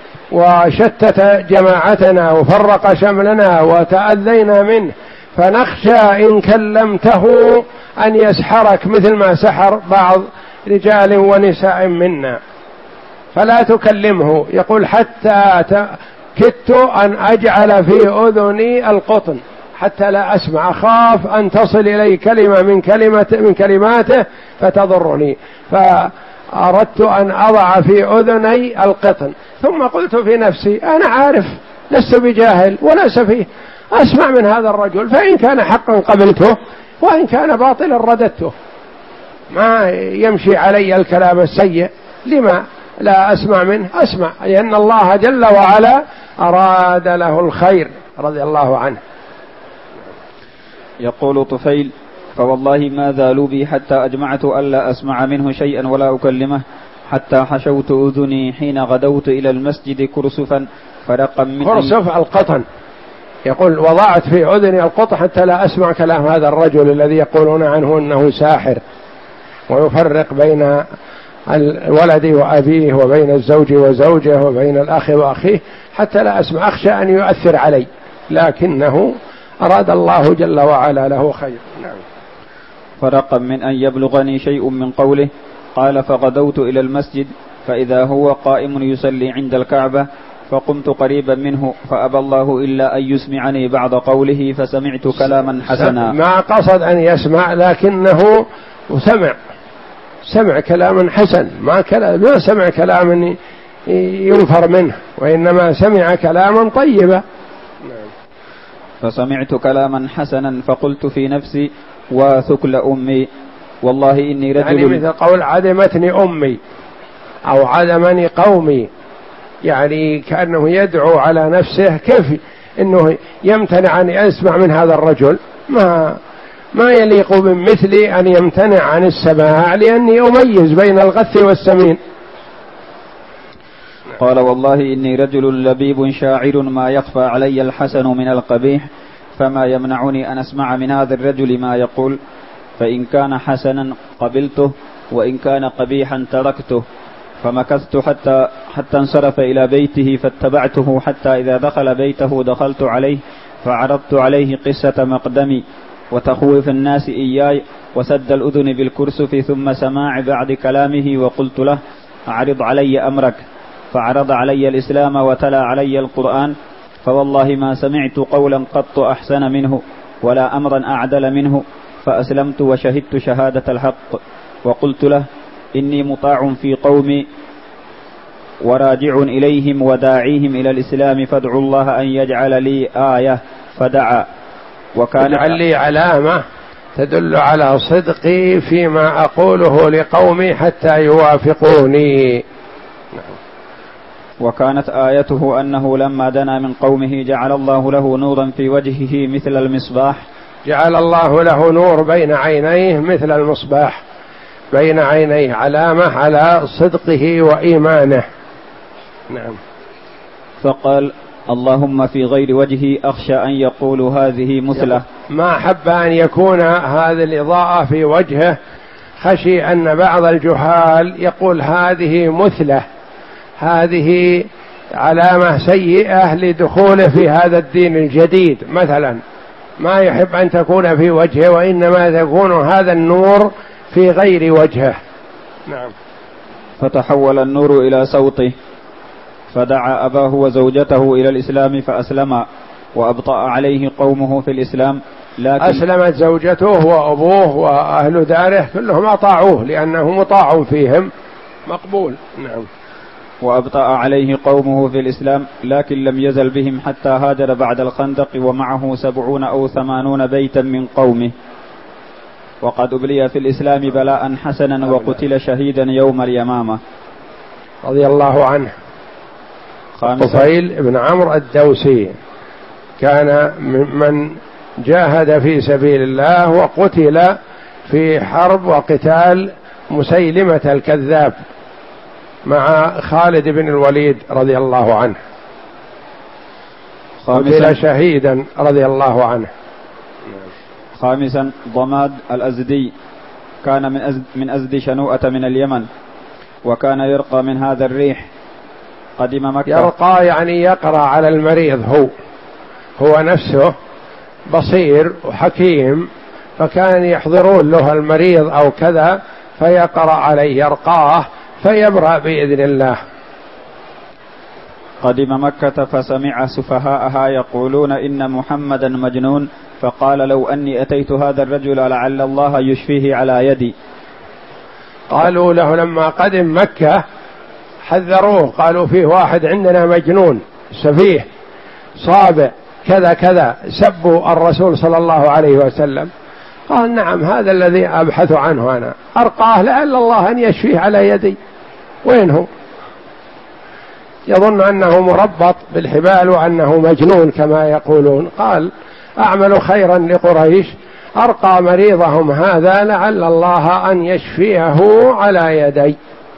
Speaker 1: وشتت جماعتنا وفرق شملنا وتأذينا منه، فنخشى إن كلمته أن يسحرك مثل ما سحر بعض رجال ونساء منا، فلا تكلمه. يقول حتى كدت أن أجعل في أذني القطن حتى لا أسمع، أخاف أن تصل إلي كلمة من كلمة من كلماته فتضرني، فأردت أن أضع في أذني القطن. ثم قلت في نفسي أنا عارف لست بجاهل ولا سفيه، أسمع من هذا الرجل، فإن كان حقا قبلته وإن كان باطلا رددته، ما يمشي علي الكلام السيء، لما لا أسمع منه؟ أسمع، لأن الله جل وعلا أراد له الخير رضي الله عنه.
Speaker 2: يقول طفيل فوالله ما زالوا بي حتى أجمعت ألا أسمع منه شيئا ولا أكلمه، حتى حشوت أذني حين غدوت إلى المسجد كرسفا فرقا مني.
Speaker 1: كرسف القطن، يقول وضعت في أذني القطن حتى لا أسمع كلام هذا الرجل الذي يقولون عنه أنه ساحر ويفرق بين الولد وأبيه وبين الزوج وزوجه وبين الأخ وأخيه، حتى لا أسمع، أخشى أن يؤثر علي لكنه أراد الله جل وعلا له خير. نعم.
Speaker 2: فرقا من أن يبلغني شيء من قوله. قال فغدوت إلى المسجد فإذا هو قائم يصلي عند الكعبة فقمت قريبا منه فأبى الله إلا أن يسمعني بعض قوله فسمعت كلاما حسنا.
Speaker 1: ما قصد أن يسمع لكنه سمع سمع كلاما حسن، ما كلام ما سمع كلاما ينفر منه، وإنما سمع كلاما طيبا.
Speaker 2: فسمعت كلاما حسنا فقلت في نفسي وثكل أمي والله إني رجل،
Speaker 1: يعني مثل قول عدمتني أمي أو عدمني قومي، يعني كأنه يدعو على نفسه كيف إنه يمتنع أن يسمع من هذا الرجل، ما ما يليق بمثلي أن يمتنع عن السماع لأني أميز بين الغث والسمين.
Speaker 2: قال والله إني رجل لبيب شاعر ما يخفى علي الحسن من القبيح، فما يمنعني أن أسمع من هذا الرجل ما يقول، فإن كان حسنا قبلته وإن كان قبيحا تركته. فمكثت حتى حتى انصرف إلى بيته فاتبعته حتى إذا دخل بيته دخلت عليه فعرضت عليه قصة مقدمي وتخويف الناس إياي وسد الأذن بالكرسف ثم سماع بعد كلامه، وقلت له أعرض علي أمرك، فعرض علي الإسلام وتلا علي القرآن، فوالله ما سمعت قولا قط أحسن منه ولا أمرا أعدل منه، فأسلمت وشهدت شهادة الحق. وقلت له إني مطاع في قومي وراجع إليهم وداعيهم إلى الإسلام، فادعوا الله أن يجعل لي آية، فدعا.
Speaker 1: وكان يجعل لي علامة تدل على صدقي فيما أقوله لقومي حتى يوافقوني.
Speaker 2: وكانت آيته أنه لما دنا من قومه جعل الله له نورا في وجهه مثل المصباح،
Speaker 1: جعل الله له نور بين عينيه مثل المصباح بين عينيه، علامة على صدقه وإيمانه. نعم.
Speaker 2: فقال اللهم في غير وجهي أخشى أن يقولوا هذه مثلة.
Speaker 1: ما حب أن يكون هذه الإضاءة في وجهه، خشي أن بعض الجهال يقول هذه مثلة، هذه علامة سيئة لدخوله في هذا الدين الجديد مثلا، ما يحب أن تكون في وجهه، وإنما تكون هذا النور في غير وجهه. نعم.
Speaker 2: فتحول النور إلى صوته فدعا أباه وزوجته إلى الإسلام فأسلما، وأبطأ عليه قومه في الإسلام، لكن
Speaker 1: أسلمت زوجته وأبوه وأهل داره كلهم أطاعوه لأنه مطاع فيهم مقبول. نعم.
Speaker 2: وأبطأ عليه قومه في الإسلام، لكن لم يزل بهم حتى هاجر بعد الخندق ومعه سبعون أو ثمانون بيتا من قومه، وقد أبلي في الإسلام بلاء حسنا وقتل شهيدا يوم اليمامة
Speaker 1: رضي الله عنه. طفيل بن عمرو الدوسي كان ممن جاهد في سبيل الله وقتل في حرب وقتال مسيلمة الكذاب مع خالد بن الوليد رضي الله عنه، قتل شهيدا رضي الله عنه.
Speaker 2: خامسا ضماد الأزدي كان من أزد, من أزد شنوءة من اليمن، وكان يرقى من هذا الريح. قدم مكة.
Speaker 1: يرقى يعني يقرأ على المريض، هو هو نفسه بصير وحكيم، فكان يحضرون له المريض أو كذا فيقرأ عليه يرقاه فيبرأ بإذن الله.
Speaker 2: قدم مكة فسمع سفهاءها يقولون إن محمدا مجنون، فقال لو أني أتيت هذا الرجل لعل الله يشفيه على يدي.
Speaker 1: قالوا له لما قدم مكة حذروه، قالوا فيه واحد عندنا مجنون سفيه صابع كذا كذا، سبوا الرسول صلى الله عليه وسلم. قال نعم هذا الذي أبحث عنه أنا، أرقاه لعل الله أن يشفيه على يدي. وين هو؟ يظن أنه مربط بالحبال وأنه مجنون كما يقولون. قال أعمل خيرا لقريش، أرقى مريضهم هذا لعل الله أن يشفيه على يدي.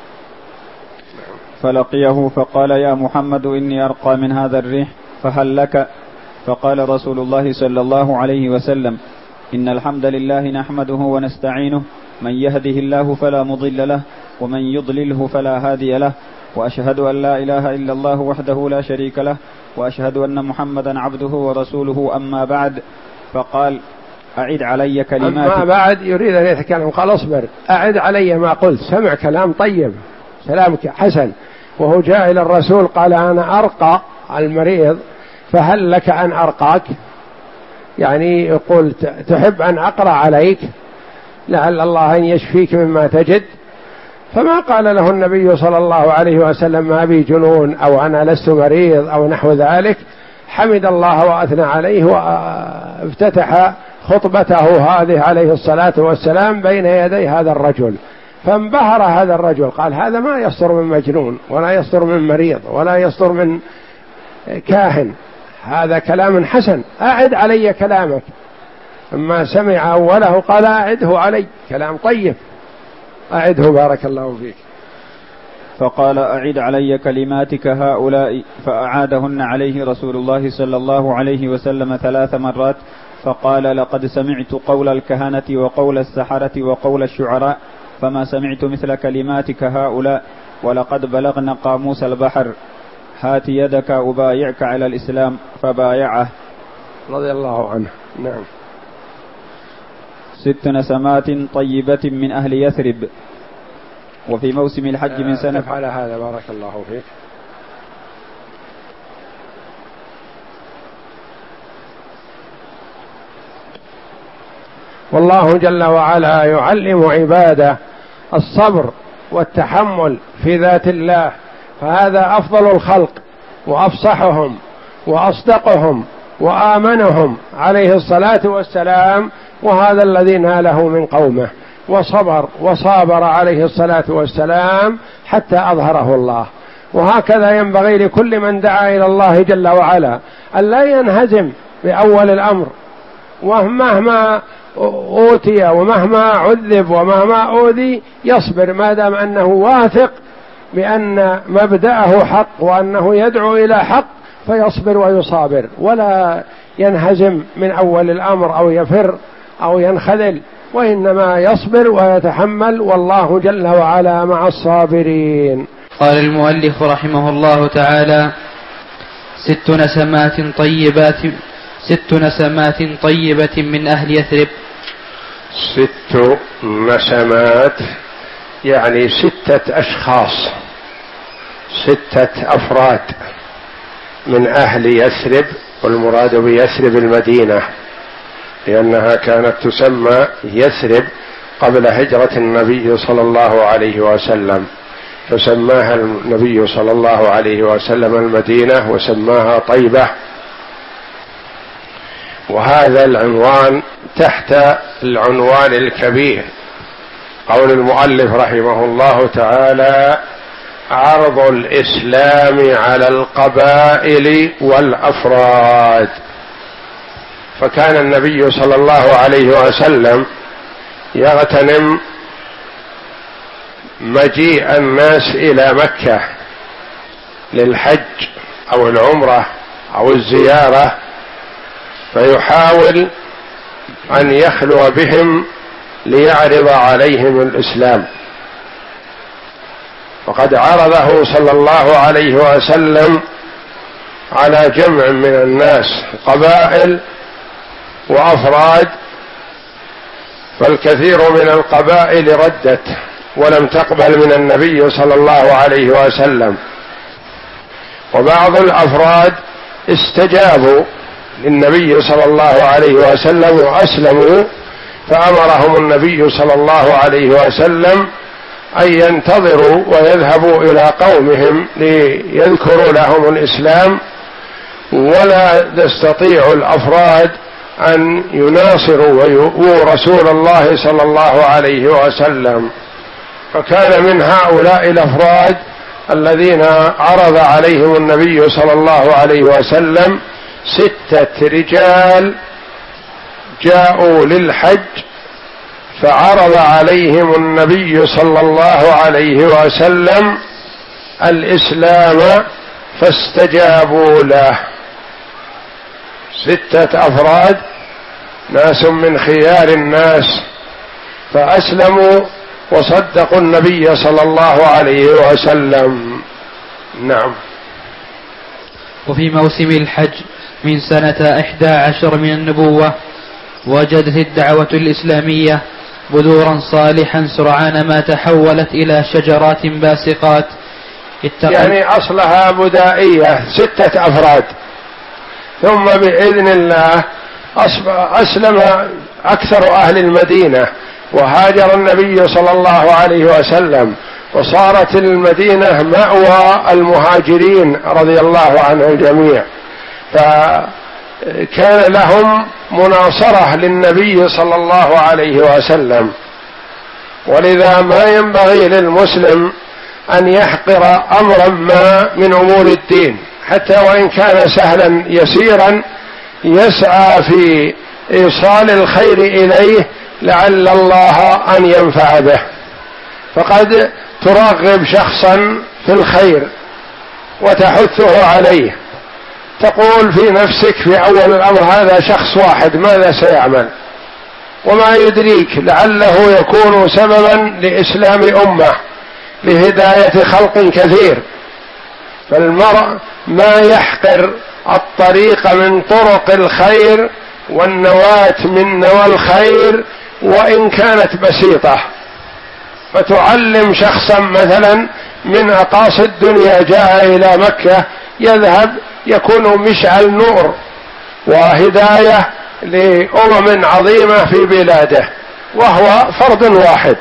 Speaker 2: فلقيه فقال يا محمد إني أرقى من هذا الريح، فهل لك؟ فقال رسول الله صلى الله عليه وسلم إن الحمد لله نحمده ونستعينه، من يهده الله فلا مضل له ومن يضلله فلا هادي له، وأشهد أن لا إله إلا الله وحده لا شريك له، وأشهد أن محمدا عبده ورسوله، أما بعد. فقال: أعد علي كلمات.
Speaker 1: أما بعد يريد أن يتكلم، قال: اصبر، أعد علي ما قلت. سمع كلام طيب، سلامك حسن، وهو جاء إلى الرسول قال: أنا أرقى المريض، فهل لك أن أرقاك؟ يعني يقول: تحب أن أقرأ عليك لعل الله أن يشفيك مما تجد؟ فما قال له النبي صلى الله عليه وسلم: ما بي جنون، أو أنا لست مريض، أو نحو ذلك. حمد الله وأثنى عليه، وافتتح خطبته هذه عليه الصلاة والسلام بين يدي هذا الرجل، فانبهر هذا الرجل، قال: هذا ما يصدر من مجنون، ولا يصدر من مريض، ولا يصدر من كاهن، هذا كلام حسن، أعد علي كلامك. أما سمع أوله قال: أعده علي، كلام طيب، أعده، بارك الله فيك.
Speaker 2: فقال: أعد علي كلماتك هؤلاء، فأعادهن عليه رسول الله صلى الله عليه وسلم ثلاث مرات، فقال: لقد سمعت قول الكهنة وقول السحرة وقول الشعراء، فما سمعت مثل كلماتك هؤلاء، ولقد بلغنا قاموس البحر، هات يدك أبايعك على الإسلام، فبايعه
Speaker 1: رضي الله عنه. نعم.
Speaker 2: ست نسمات طيبة من أهل يثرب. وفي موسم الحج من سنة.
Speaker 1: على هذا بارك الله فيك. والله جل وعلا يعلم عباده الصبر والتحمل في ذات الله، فهذا أفضل الخلق وأفصحهم وأصدقهم وآمنهم عليه الصلاة والسلام، وهذا الذي ناله من قومه، وصبر وصابر عليه الصلاة والسلام حتى أظهره الله. وهكذا ينبغي لكل من دعا إلى الله جل وعلا أن لا ينهزم بأول الأمر، ومهما أوتي ومهما عذب ومهما أوذي يصبر، ما دام أنه واثق بأن مبدأه حق وأنه يدعو إلى حق، فيصبر ويصابر، ولا ينهزم من أول الأمر أو يفر أو ينخذل، وإنما يصبر ويتحمل، والله جل وعلا مع الصابرين.
Speaker 3: قال المؤلف رحمه الله تعالى: ست نسمات طيبات ست نسمات طيبة من أهل يثرب.
Speaker 1: ست نسمات يعني ستة أشخاص، ستة أفراد من أهل يثرب، والمراد بيثرب المدينة، لأنها كانت تسمى يثرب قبل هجرة النبي صلى الله عليه وسلم، فسماها النبي صلى الله عليه وسلم المدينة، وسماها طيبة. وهذا العنوان تحت العنوان الكبير قول المؤلف رحمه الله تعالى: عرض الإسلام على القبائل والأفراد. فكان النبي صلى الله عليه وسلم يغتنم مجيء الناس إلى مكة للحج أو العمرة أو الزيارة، فيحاول أن يخلو بهم ليعرض عليهم الإسلام. وقد عرضه صلى الله عليه وسلم على جمع من الناس، قبائل وأفراد، فالكثير من القبائل ردت ولم تقبل من النبي صلى الله عليه وسلم، وبعض الأفراد استجابوا للنبي صلى الله عليه وسلم وأسلموا، فأمرهم النبي صلى الله عليه وسلم أن ينتظروا ويذهبوا إلى قومهم ليذكروا لهم الإسلام، ولا يستطيع الأفراد أن يناصروا ويؤووا رسول الله صلى الله عليه وسلم. فكان من هؤلاء الأفراد الذين عرض عليهم النبي صلى الله عليه وسلم ستة رجال جاءوا للحج، فعرض عليهم النبي صلى الله عليه وسلم الإسلام فاستجابوا له. ستة أفراد، ناس من خيار الناس، فأسلموا وصدقوا النبي صلى الله عليه وسلم. نعم.
Speaker 3: وفي موسم الحج من سنة إحدى عشر من النبوة وجدت الدعوة الإسلامية بذورا صالحا سرعان ما تحولت إلى شجرات باسقات.
Speaker 1: يعني أصلها بدائية ستة أفراد، ثم بإذن الله أسلم أكثر أهل المدينة وهاجر النبي صلى الله عليه وسلم، وصارت المدينة مأوى المهاجرين رضي الله عنهم الجميع، فكان لهم مناصرة للنبي صلى الله عليه وسلم. ولذا ما ينبغي للمسلم أن يحقر أمرا ما من أمور الدين، حتى وإن كان سهلا يسيرا يسعى في إيصال الخير إليه لعل الله أن ينفع به. فقد ترغب شخصا في الخير وتحثه عليه، تقول في نفسك في أول الأمر هذا شخص واحد ماذا سيعمل، وما يدريك لعله يكون سببا لإسلام أمة لهداية خلق كثير. فالمرء ما يحقر الطريق من طرق الخير والنواة من نوى الخير وإن كانت بسيطة. فتعلم شخصا مثلا من أقاصي الدنيا جاء إلى مكة يذهب يكون مشعل نور وهداية لأمم عظيمة في بلاده وهو فرد واحد.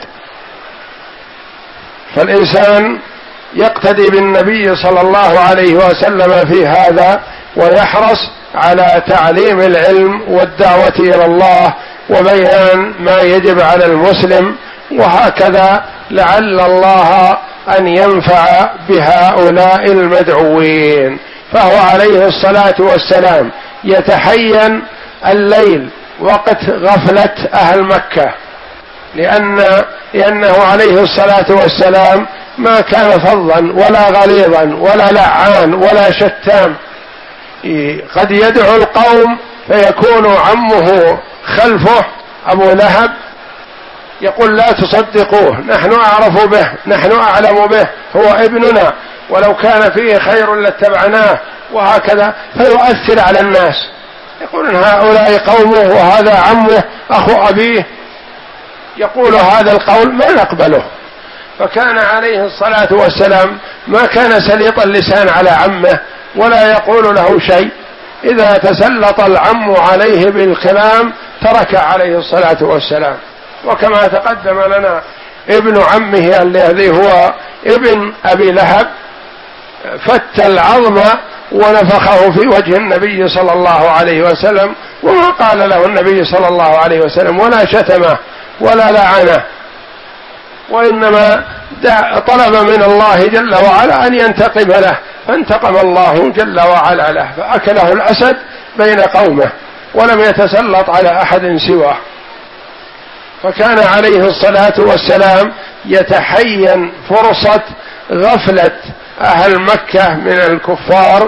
Speaker 1: فالإنسان يقتدي بالنبي صلى الله عليه وسلم في هذا، ويحرص على تعليم العلم والدعوة إلى الله وبيان ما يجب على المسلم، وهكذا لعل الله أن ينفع بهؤلاء المدعوين. فهو عليه الصلاة والسلام يتحين الليل وقت غفلة أهل مكة، لأن لأنه عليه الصلاة والسلام ما كان فظا ولا غليظا ولا لعان ولا شتام. قد يدعو القوم فيكون عمه خلفه أبو لهب يقول لا تصدقوه، نحن أعرف به، نحن أعلم به، هو ابننا، ولو كان فيه خير لاتبعناه، وهكذا. فيؤثر على الناس، يقولون هؤلاء قومه وهذا عمه أخو أبيه يقول هذا القول ما نقبله. فكان عليه الصلاة والسلام ما كان سليط اللسان على عمه ولا يقول له شيء، إذا تسلط العم عليه بالكلام ترك عليه الصلاة والسلام. وكما تقدم لنا ابن عمه الذي هو ابن أبي لهب فت العظم ونفخه في وجه النبي صلى الله عليه وسلم، وما قال له النبي صلى الله عليه وسلم ولا شتمه ولا لعنه، وإنما طلب من الله جل وعلا أن ينتقم له، فانتقم الله جل وعلا له، فأكله الأسد بين قومه ولم يتسلط على أحد سواه. فكان عليه الصلاة والسلام يتحين فرصة غفلة أهل مكة من الكفار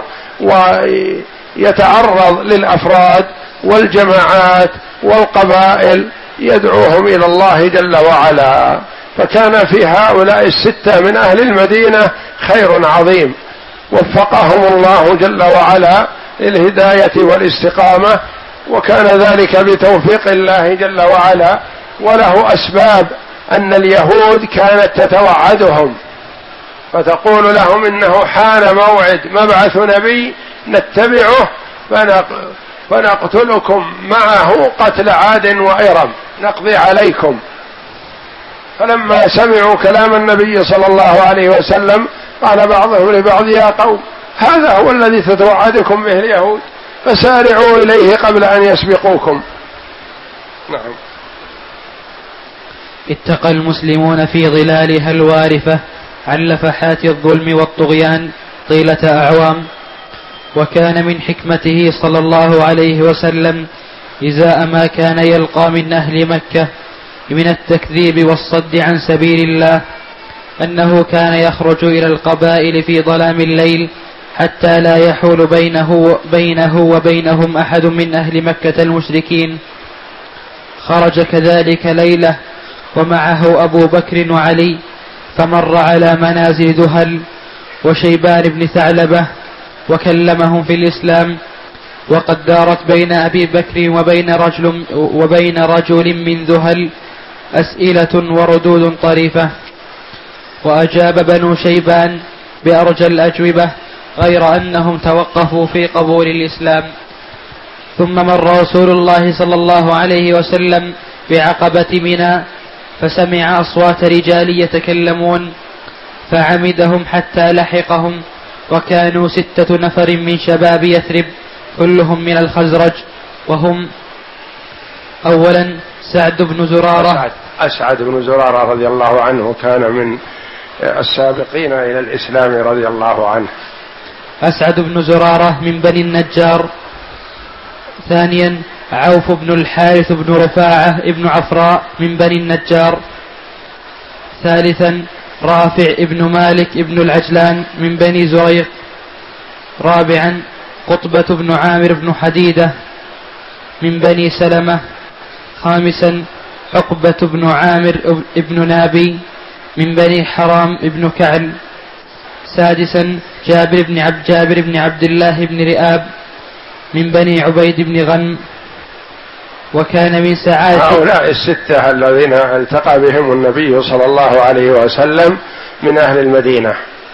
Speaker 1: ويتعرض للأفراد والجماعات والقبائل يدعوهم إلى الله جل وعلا. فكان في هؤلاء الستة من أهل المدينة خير عظيم وفقهم الله جل وعلا للهداية والاستقامة، وكان ذلك بتوفيق الله جل وعلا. وله أسباب، أن اليهود كانت تتوعدهم فتقول لهم إنه حان موعد مبعث نبي نتبعه فنقتلكم معه قتل عاد وإرم نقضي عليكم. فلما سمعوا كلام النبي صلى الله عليه وسلم قال بعضهم لبعض يا قوم هذا هو الذي تتوعدكم به اليهود فسارعوا إليه قبل أن يسبقوكم. نعم.
Speaker 3: اتقى المسلمون في ظلالها الوارفة عن لفحات الظلم والطغيان طيلة أعوام، وكان من حكمته صلى الله عليه وسلم إزاء ما كان يلقى من أهل مكة من التكذيب والصد عن سبيل الله أنه كان يخرج إلى القبائل في ظلام الليل حتى لا يحول بينه, بينه وبينهم أحد من أهل مكة المشركين. خرج كذلك ليلة ومعه أبو بكر وعلي، فمر على منازل ذهل وشيبان بن ثعلبة وكلمهم في الإسلام. وقد دارت بين أبي بكر وبين رجل, وبين رجل من ذهل أسئلة وردود طريفة، وأجاب بنو شيبان بأرجى الأجوبة، غير أنهم توقفوا في قبول الإسلام. ثم مر رسول الله صلى الله عليه وسلم بعقبة منى فسمع أصوات رجال يتكلمون فعمدهم حتى لحقهم، وكانوا ستة نفر من شباب يثرب كلهم من الخزرج، وهم: أولا سعد بن زرارة.
Speaker 1: أسعد بن زرارة رضي الله عنه كان من السابقين إلى الإسلام رضي الله عنه.
Speaker 3: أسعد بن زرارة من بني النجار. ثانيا عوف بن الحارث بن رفاعة ابن عفراء من بني النجار. ثالثا رافع ابن مالك ابن العجلان من بني زريق. رابعا قطبة بن عامر بن حديدة من بني سلمة. خامسا عقبة بن عامر ابن نابي من بني حرام ابن كعل. سادسا جابر بن عبد جابر بن عبد الله بن رئاب من بني عبيد بن غنم. وكان من سعادة
Speaker 1: هؤلاء الستة الذين التقى بهم النبي صلى الله عليه وسلم من أهل المدينة.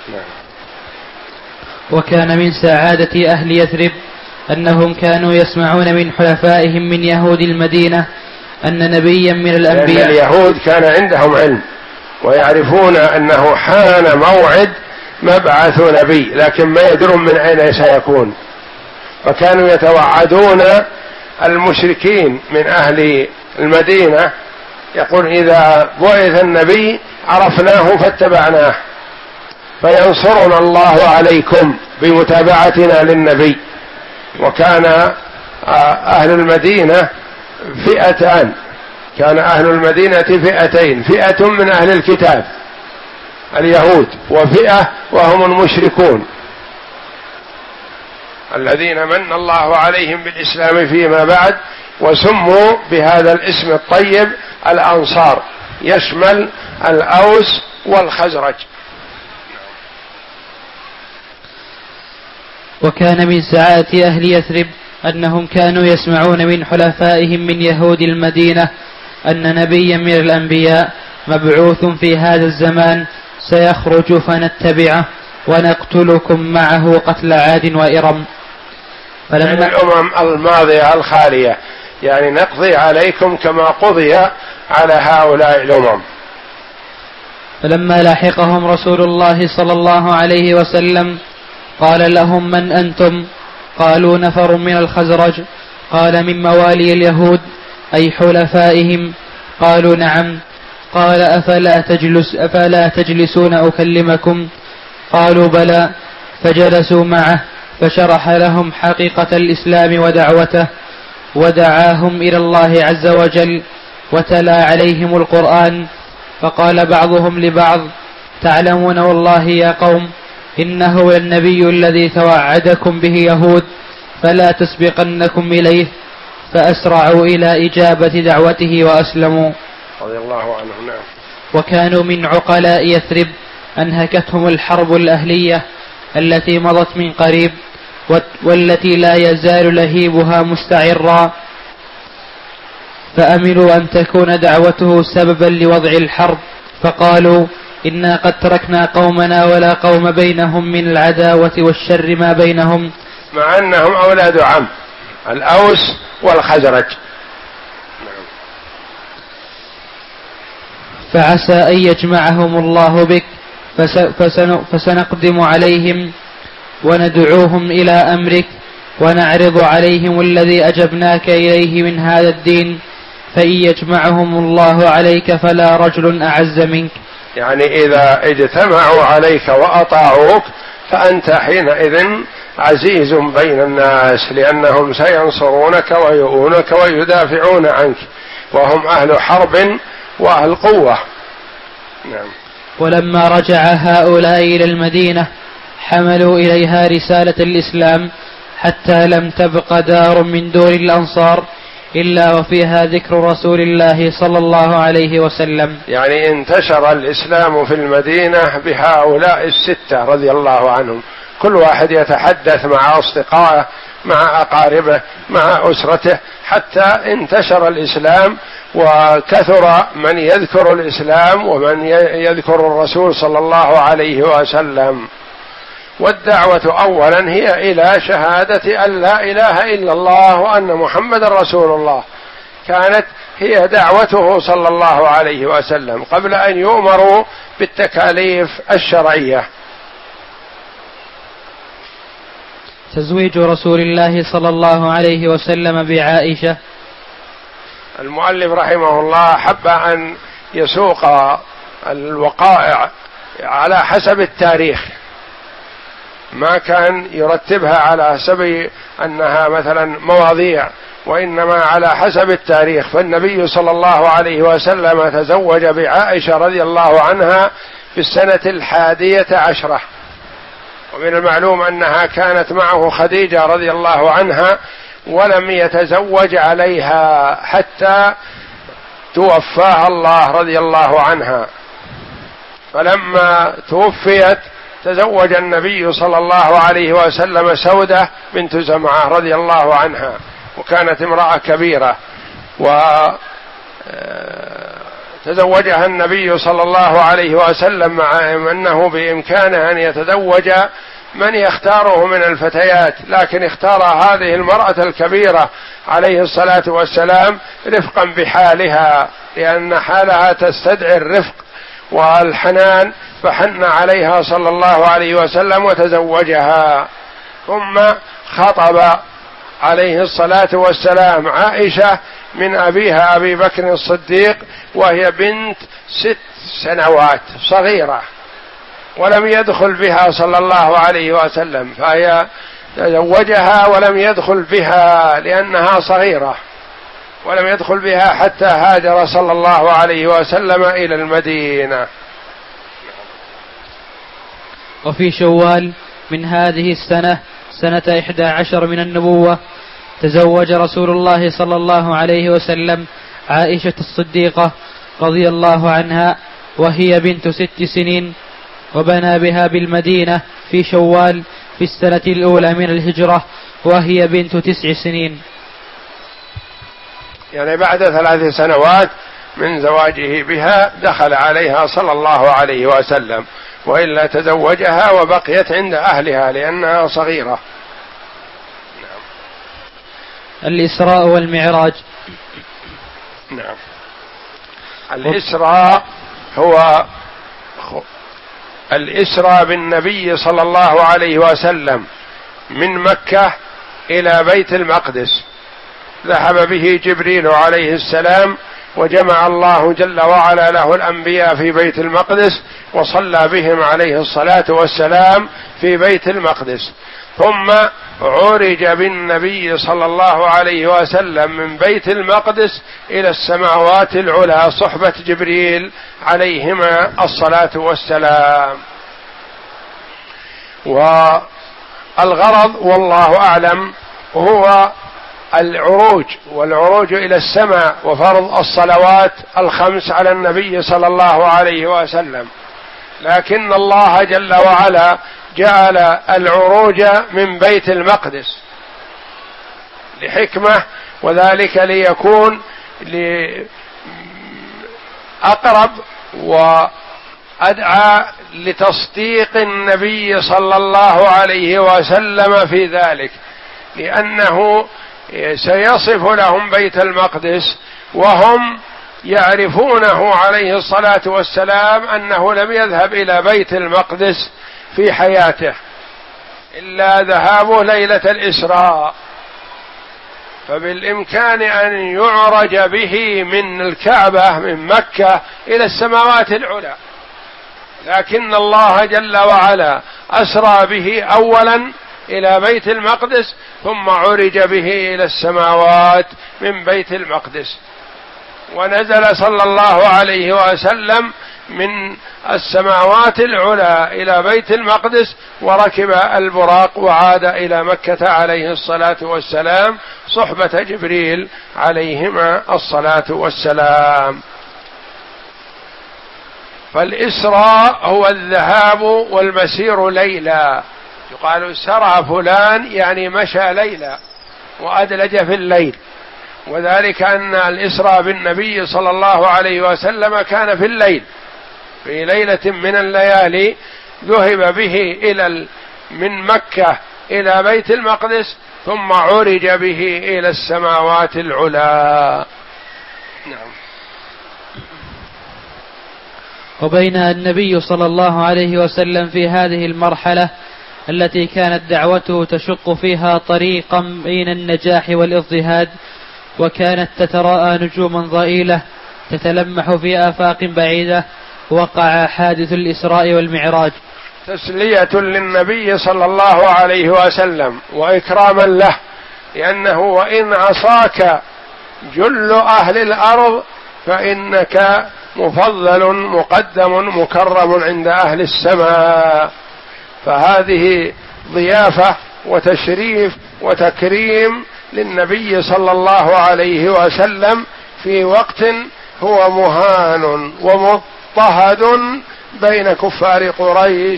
Speaker 3: وكان من سعادة أهل يثرب أنهم كانوا يسمعون من حلفائهم من يهود المدينة أن نبيا من الأنبياء،
Speaker 1: لأن اليهود كان عندهم علم ويعرفون أنه حان موعد مبعث نبي، لكن ما يدرون من أين سيكون، فكانوا يتوعدون المشركين من أهل المدينة، يقول إذا بعث النبي عرفناه فاتبعناه فينصرنا الله عليكم بمتابعتنا للنبي. وكان أهل المدينة فئتان، كان أهل المدينة فئتين، فئة من أهل الكتاب اليهود، وفئة وهم المشركون الذين من الله عليهم بالإسلام فيما بعد، وسموا بهذا الاسم الطيب الأنصار، يشمل الأوس والخزرج.
Speaker 3: وكان من سعادة أهل يثرب أنهم كانوا يسمعون من حلفائهم من يهود المدينة أن نبيا من الأنبياء مبعوث في هذا الزمان سيخرج فنتبعه ونقتلكم معه قتل عاد وإرم.
Speaker 1: فلما يعني الأمم الماضية الخالية، يعني نقضي عليكم كما قضي على هؤلاء الأمم.
Speaker 3: فلما لاحقهم رسول الله صلى الله عليه وسلم قال لهم: من أنتم؟ قالوا: نفر من الخزرج. قال: من موالي اليهود أي حلفائهم؟ قالوا: نعم. قال: أفلا, تجلس أفلا تجلسون أكلمكم؟ قالوا: بلى. فجلسوا معه فشرح لهم حقيقة الإسلام ودعوته، ودعاهم إلى الله عز وجل، وتلا عليهم القرآن. فقال بعضهم لبعض: تعلمون والله يا قوم إنه النبي الذي توعدكم به يهود، فلا تسبقنكم إليه. فأسرعوا إلى إجابة دعوته وأسلموا
Speaker 1: رضي الله عنهم. نعم.
Speaker 3: وكانوا من عقلاء يثرب أنهكتهم الحرب الأهلية التي مضت من قريب، والتي لا يزال لهيبها مستعرا، فأملوا أن تكون دعوته سببا لوضع الحرب، فقالوا: إنا قد تركنا قومنا ولا قوم بينهم من العداوة والشر ما بينهم،
Speaker 1: مع أنهم أولاد عم، الأوس والخزرج.
Speaker 3: فعسى أن يجمعهم الله بك فسنقدم عليهم وندعوهم إلى أمرك ونعرض عليهم الذي أجبناك إليه من هذا الدين، فإن يجمعهم الله عليك فلا رجل أعز منك.
Speaker 1: يعني إذا اجتمعوا عليك وأطاعوك فأنت حينئذ عزيز بين الناس، لأنهم سينصرونك ويؤونك ويدافعون عنك، وهم أهل حرب وأهل قوة. نعم.
Speaker 3: ولما رجع هؤلاء إلى المدينة حملوا إليها رسالة الإسلام، حتى لم تبق دار من دور الأنصار إلا وفيها ذكر رسول الله صلى الله عليه وسلم.
Speaker 1: يعني انتشر الإسلام في المدينة بهؤلاء الستة رضي الله عنهم، كل واحد يتحدث مع أصدقائه مع أقاربه مع أسرته، حتى انتشر الإسلام وكثر من يذكر الإسلام ومن يذكر الرسول صلى الله عليه وسلم. والدعوة أولا هي إلى شهادة أن لا إله إلا الله وأن محمد رسول الله، كانت هي دعوته صلى الله عليه وسلم قبل أن يؤمروا بالتكاليف الشرعية.
Speaker 3: تزويج رسول الله صلى الله عليه وسلم بعائشة.
Speaker 1: المؤلف رحمه الله حب أن يسوق الوقائع على حسب التاريخ، ما كان يرتبها على حسب أنها مثلا مواضيع، وإنما على حسب التاريخ. فالنبي صلى الله عليه وسلم تزوج بعائشة رضي الله عنها في السنة الحادية عشرة، ومن المعلوم أنها كانت معه خديجة رضي الله عنها، ولم يتزوج عليها حتى توفاها الله رضي الله عنها. فلما توفيت تزوج النبي صلى الله عليه وسلم سودة بنت زمعة رضي الله عنها، وكانت امرأة كبيرة، وتزوجها النبي صلى الله عليه وسلم مع أنه بإمكانه أن يتزوج من يختاره من الفتيات، لكن اختار هذه المرأة الكبيرة عليه الصلاة والسلام رفقا بحالها، لأن حالها تستدعي الرفق والحنان، فحن عليها صلى الله عليه وسلم وتزوجها. ثم خطب عليه الصلاة والسلام عائشة من أبيها أبي بكر الصديق وهي بنت ست سنوات صغيرة، ولم يدخل بها صلى الله عليه وسلم، فهي تزوجها ولم يدخل بها لأنها صغيرة، ولم يدخل بها حتى هاجر صلى الله عليه وسلم إلى المدينة.
Speaker 3: وفي شوال من هذه السنة سنة إحدى عشر من النبوة تزوج رسول الله صلى الله عليه وسلم عائشة الصديقة رضي الله عنها وهي بنت ست سنين، وبنى بها بالمدينة في شوال في السنة الأولى من الهجرة وهي بنت تسع سنين،
Speaker 1: يعني بعد ثلاث سنوات من زواجه بها دخل عليها صلى الله عليه وسلم، وإلا تزوجها وبقيت عند أهلها لأنها صغيرة.
Speaker 3: الإسراء والمعراج.
Speaker 1: نعم. الإسراء هو الإسراء بالنبي صلى الله عليه وسلم من مكة إلى بيت المقدس، ذهب به جبريل عليه السلام وجمع الله جل وعلا له الأنبياء في بيت المقدس وصلى بهم عليه الصلاة والسلام في بيت المقدس، ثم عرج بالنبي صلى الله عليه وسلم من بيت المقدس إلى السماوات العلى صحبة جبريل عليهما الصلاة والسلام. والغرض والله أعلم هو العروج والعروج إلى السماء وفرض الصلوات الخمس على النبي صلى الله عليه وسلم، لكن الله جل وعلا جعل العروج من بيت المقدس لحكمة، وذلك ليكون أقرب وأدعى لتصديق النبي صلى الله عليه وسلم في ذلك، لأنه سيصف لهم بيت المقدس وهم يعرفونه عليه الصلاة والسلام أنه لم يذهب إلى بيت المقدس في حياته إلا ذهابه ليلة الإسراء، فبالإمكان أن يعرج به من الكعبة من مكة إلى السماوات العلى، لكن الله جل وعلا أسرى به أولا إلى بيت المقدس ثم عرج به إلى السماوات من بيت المقدس، ونزل صلى الله عليه وسلم من السماوات العلى إلى بيت المقدس وركب البراق وعاد إلى مكة عليه الصلاة والسلام صحبة جبريل عليهما الصلاة والسلام. فالإسراء هو الذهاب والمسير ليلا يقال سرى فلان يعني مشى ليلا وأدلج في الليل، وذلك أن الإسراء بالنبي صلى الله عليه وسلم كان في الليل، في ليلة من الليالي ذهب به إلى من مكة إلى بيت المقدس ثم عرج به إلى السماوات العلى. نعم.
Speaker 3: وبين النبي صلى الله عليه وسلم في هذه المرحلة التي كانت دعوته تشق فيها طريقا بين النجاح والاضطهاد، وكانت تتراءى نجوما ضئيلة تتلمح في آفاق بعيدة، وقع حادث الإسراء والمعراج
Speaker 1: تسلية للنبي صلى الله عليه وسلم وإكراما له، لأنه وإن عصاك جل أهل الأرض فإنك مفضل مقدم مكرم عند أهل السماء، فهذه ضيافة وتشريف وتكريم للنبي صلى الله عليه وسلم في وقت هو مهان ومضطهد بين كفار قريش.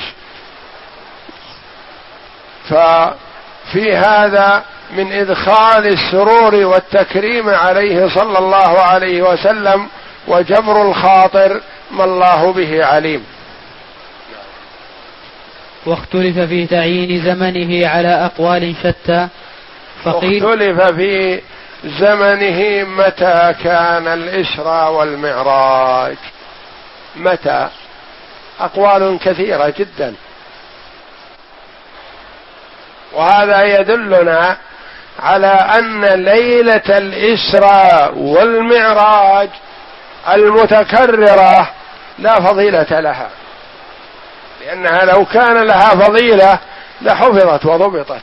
Speaker 1: ففي هذا من إدخال السرور والتكريم عليه صلى الله عليه وسلم وجبر الخاطر ما الله به عليم.
Speaker 3: واختلف في تعيين زمنه على أقوال شتى، فقيل
Speaker 1: اختلف في زمنه متى كان الإسراء والمعراج، متى، أقوال كثيرة جدا، وهذا يدلنا على أن ليلة الإسراء والمعراج المتكررة لا فضيلة لها، لأنها لو كان لها فضيلة لحفظت وضبطت.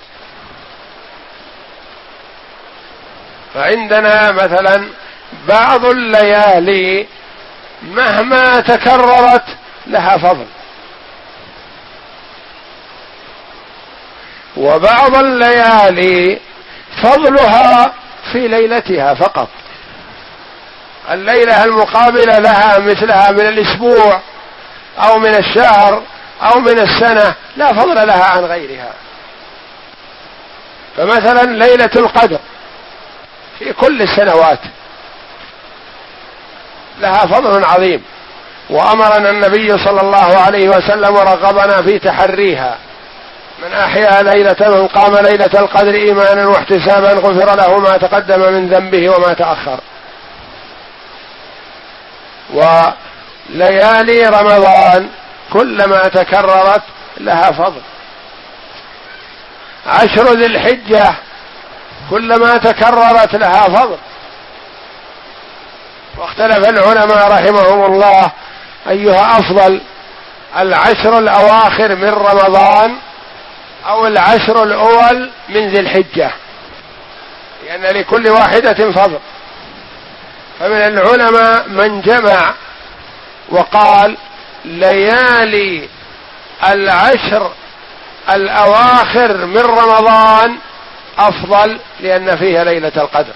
Speaker 1: فعندنا مثلا بعض الليالي مهما تكررت لها فضل، وبعض الليالي فضلها في ليلتها فقط، الليلة المقابلة لها مثلها من الأسبوع أو من الشهر أو من السنة لا فضل لها عن غيرها. فمثلا ليلة القدر في كل السنوات لها فضل عظيم، وأمرنا النبي صلى الله عليه وسلم ورغبنا في تحريها: من أحيا ليلة من قام ليلة القدر إيمانا واحتسابا غفر له ما تقدم من ذنبه وما تأخر. وليالي رمضان كلما تكررت لها فضل، عشر ذي الحجة كلما تكررت لها فضل. واختلف العلماء رحمهم الله أيها أفضل، العشر الأواخر من رمضان أو العشر الأول من ذي الحجة، لأن لكل واحدة فضل. فمن العلماء من جمع وقال ليالي العشر الأواخر من رمضان أفضل لأن فيها ليلة القدر،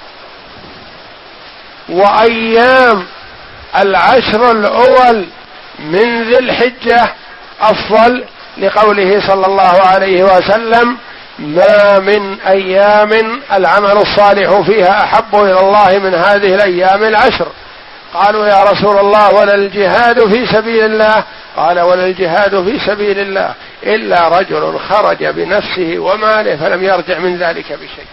Speaker 1: وأيام العشر الأول من ذي الحجة أفضل لقوله صلى الله عليه وسلم: ما من أيام العمل الصالح فيها أحب إلى الله من هذه الأيام العشر. قالوا: يا رسول الله ولا الجهاد في سبيل الله؟ قال: ولا الجهاد في سبيل الله إلا رجل خرج بنفسه وماله فلم يرجع من ذلك بشيء.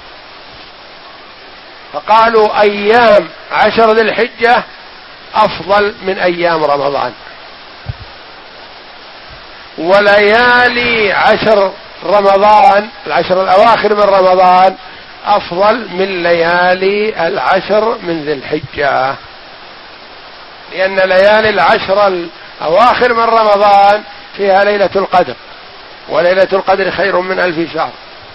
Speaker 1: فقالوا أيام عشر ذي الحجة أفضل من أيام رمضان، وليالي عشر رمضان العشر الأواخر من رمضان أفضل من ليالي العشر من ذي الحجة، لأن ليالي العشر الأواخر من رمضان فيها ليلة القدر، وليلة القدر خير من ألف شهر.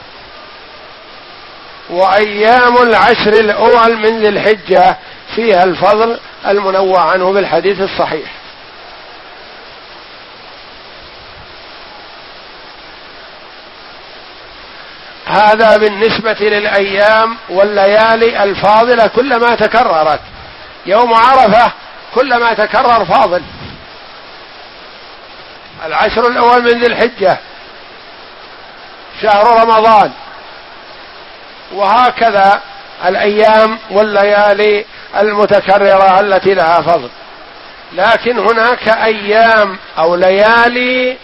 Speaker 1: وأيام العشر الأول من ذي الحجة فيها الفضل المنوع عنه بالحديث الصحيح. هذا بالنسبة للأيام والليالي الفاضلة كلما تكررت. يوم عرفة كلما تكرر فاضل، العشر الأول من ذي الحجة شهر رمضان، وهكذا الأيام والليالي المتكررة التي لها فضل. لكن هناك أيام أو ليالي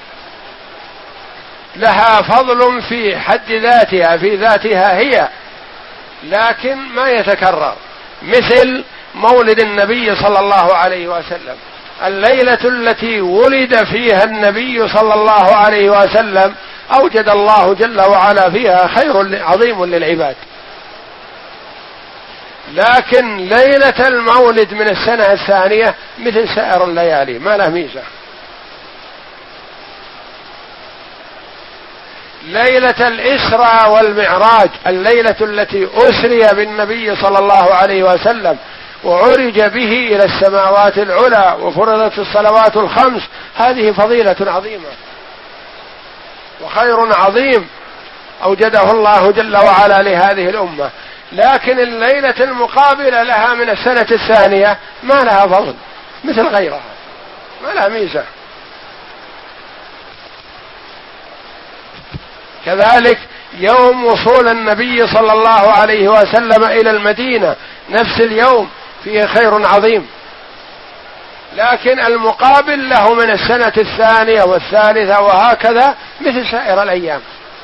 Speaker 1: لها فضل في حد ذاتها، في ذاتها هي، لكن ما يتكرر، مثل مولد النبي صلى الله عليه وسلم. الليلة التي ولد فيها النبي صلى الله عليه وسلم أوجد الله جل وعلا فيها خير عظيم للعباد، لكن ليلة المولد من السنة الثانية مثل سائر الليالي ما له ميزة. ليلة الإسراء والمعراج، الليلة التي أسري بالنبي صلى الله عليه وسلم وعرج به إلى السماوات العلى وفرضت الصلوات الخمس، هذه فضيلة عظيمة وخير عظيم أوجده الله جل وعلا لهذه الأمة. لكن الليلة المقابلة لها من السنة الثانية ما لها فضل مثل غيرها، ما لها ميزة. كذلك يوم وصول النبي صلى الله عليه وسلم إلى المدينة نفس اليوم فيه خير عظيم، لكن المقابل له من السنة الثانية والثالثة وهكذا مثل سائر الأيام.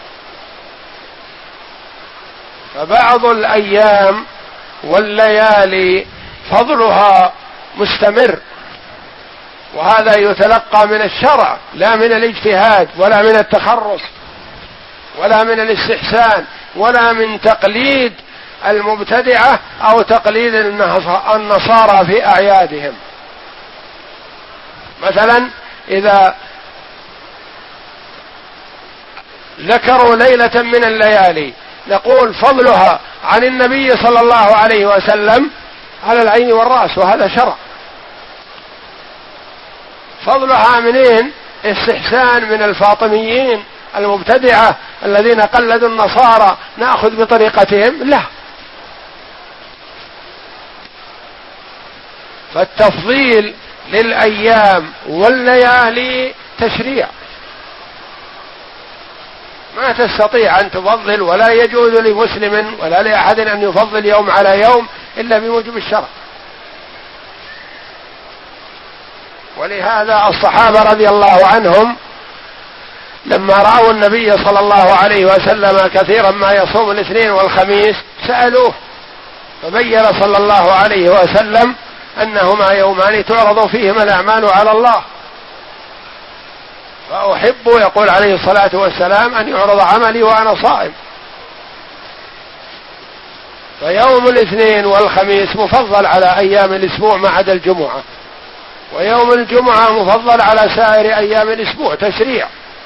Speaker 1: فبعض الأيام والليالي فضلها مستمر، وهذا يتلقى من الشرع لا من الاجتهاد ولا من التخرص ولا من الاستحسان ولا من تقليد المبتدعة أو تقليد النصارى في أعيادهم. مثلا إذا ذكروا ليلة من الليالي نقول فضلها عن النبي صلى الله عليه وسلم على العين والرأس، وهذا شرع. فضلها منين؟ استحسان من الفاطميين المبتدعة الذين قلدوا النصارى نأخذ بطريقتهم؟ لا. فالتفضيل للأيام والليالي تشريع، ما تستطيع أن تفضل، ولا يجوز لمسلم ولا لأحد أن يفضل يوم على يوم إلا بموجب الشرع. ولهذا الصحابة رضي الله عنهم لما رأوا النبي صلى الله عليه وسلم كثيرا ما يصوم الاثنين والخميس سألوه، فبين صلى الله عليه وسلم أنهما يومان تعرض فيهما الأعمال على الله، فأحب يقول عليه الصلاة والسلام أن يعرض عملي وأنا صائم. فيوم الاثنين والخميس مفضل على أيام الأسبوع ما عدا الجمعة، ويوم الجمعة مفضل على سائر أيام الأسبوع، تشريع.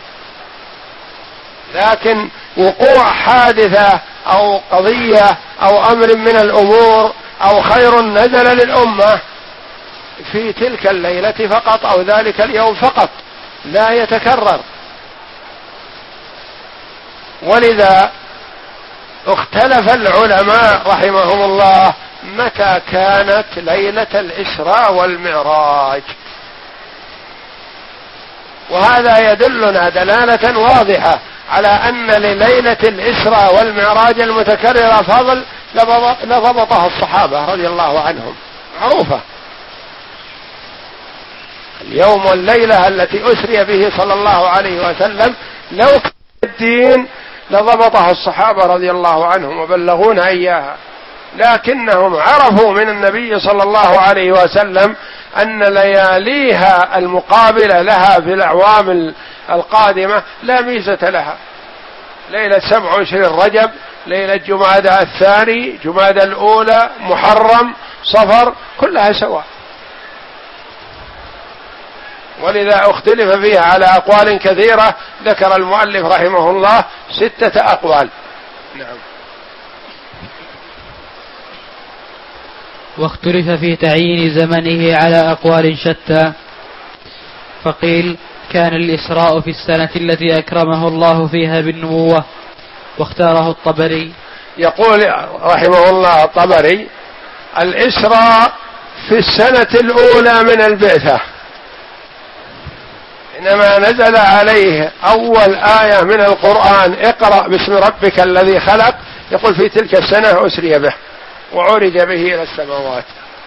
Speaker 1: لكن وقوع حادثة أو قضية أو أمر من الأمور أو خير نزل للأمة في تلك الليلة فقط أو ذلك اليوم فقط، لا يتكرر. ولذا اختلف العلماء رحمهم الله متى كانت ليلة الإسراء والمعراج، وهذا يدلنا دلالة واضحة على أن لليلة الإسراء والمعراج المتكررة فضل لضبطها الصحابة رضي الله عنهم، معروفة. اليوم والليلة التي أسري به صلى الله عليه وسلم لو كان الدين لضبطها الصحابة رضي الله عنهم وبلغونا إياها، لكنهم عرفوا من النبي صلى الله عليه وسلم أن لياليها المقابلة لها في الأعوام القادمة لا ميزة لها. ليلة سبع وعشرين رجب، ليلة جمادى الثاني، جمادى الأولى، محرم، صفر، كلها سواء. ولذا اختلف فيها على أقوال كثيرة، ذكر المؤلف رحمه الله ستة أقوال. نعم.
Speaker 3: واختلف في تعيين زمنه على أقوال شتى، فقيل كان الإسراء في السنة التي أكرمه الله فيها بالنبوة، واختاره الطبري.
Speaker 1: يقول رحمه الله الطبري الإسراء في السنة الأولى من البعثة، حينما نزل عليه أول آية من القرآن اقرأ باسم ربك الذي خلق، يقول في تلك السنة أسري به وعرج به إلى السماوات.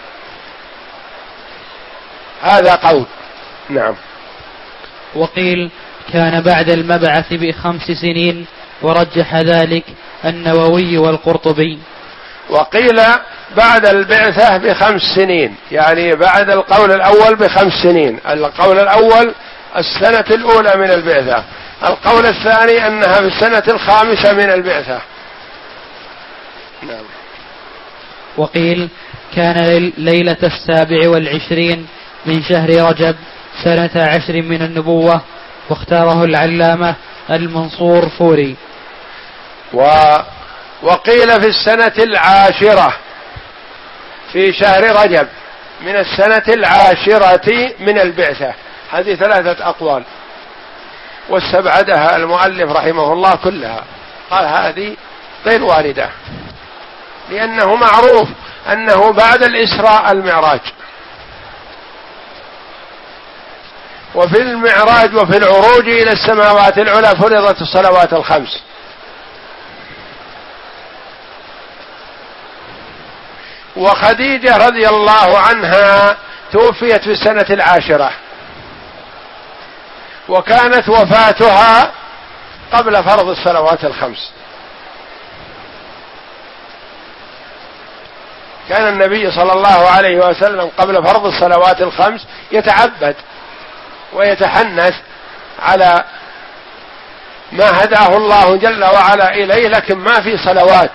Speaker 1: هذا قول. نعم.
Speaker 3: وقيل كان بعد المبعث بخمس سنين، ورجح ذلك النووي والقرطبي.
Speaker 1: وقيل بعد البعثة بخمس سنين، يعني بعد القول الأول بخمس سنين. القول الأول السنة الأولى من البعثة، القول الثاني أنها في السنة الخامسة من البعثة. نعم.
Speaker 3: وقيل كان ليلة السابع والعشرين من شهر رجب سنة عشر من النبوة، واختاره العلامة المنصور فوري.
Speaker 1: و... وقيل في السنة العاشرة في شهر رجب من السنة العاشرة من البعثة. هذه ثلاثة أقوال، واستبعدها المؤلف رحمه الله كلها، قال هذه غير واردة، لأنه معروف أنه بعد الإسراء المعراج، وفي المعراج وفي العروج إلى السماوات العلى فرضت الصلوات الخمس. وخديجة رضي الله عنها توفيت في السنة العاشرة، وكانت وفاتها قبل فرض الصلوات الخمس. كان النبي صلى الله عليه وسلم قبل فرض الصلوات الخمس يتعبد ويتحنث على ما هداه الله جل وعلا إليه، لكن ما في صلوات،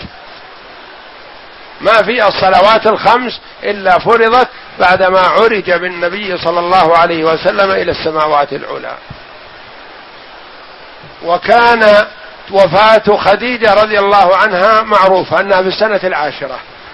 Speaker 1: ما في الصلوات الخمس إلا فرضت بعدما عرج بالنبي صلى الله عليه وسلم إلى السماوات العلى. وكان وفاة خديجة رضي الله عنها معروفة أنها في السنة العاشرة،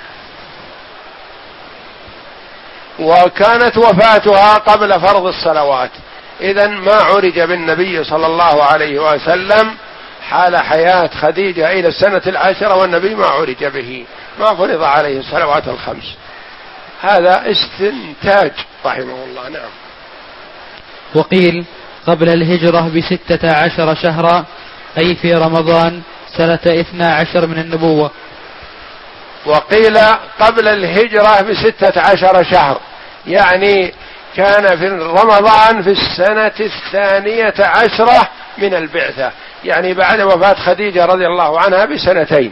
Speaker 1: وكانت وفاتها قبل فرض الصلوات، إذن ما عرج بالنبي صلى الله عليه وسلم حال حياة خديجة إلى السنة العاشرة، والنبي ما عرج به، ما فرض عليه الصلوات الخمس. هذا استنتاج رحمه الله. نعم.
Speaker 3: وقيل قبل الهجرة بستة عشر شهرا، أي في رمضان سنة اثنا عشر من النبوة.
Speaker 1: وقيل قبل الهجرة بستة عشر شهر، يعني كان في رمضان في السنة الثانية عشرة من البعثة، يعني بعد وفاة خديجة رضي الله عنها بسنتين.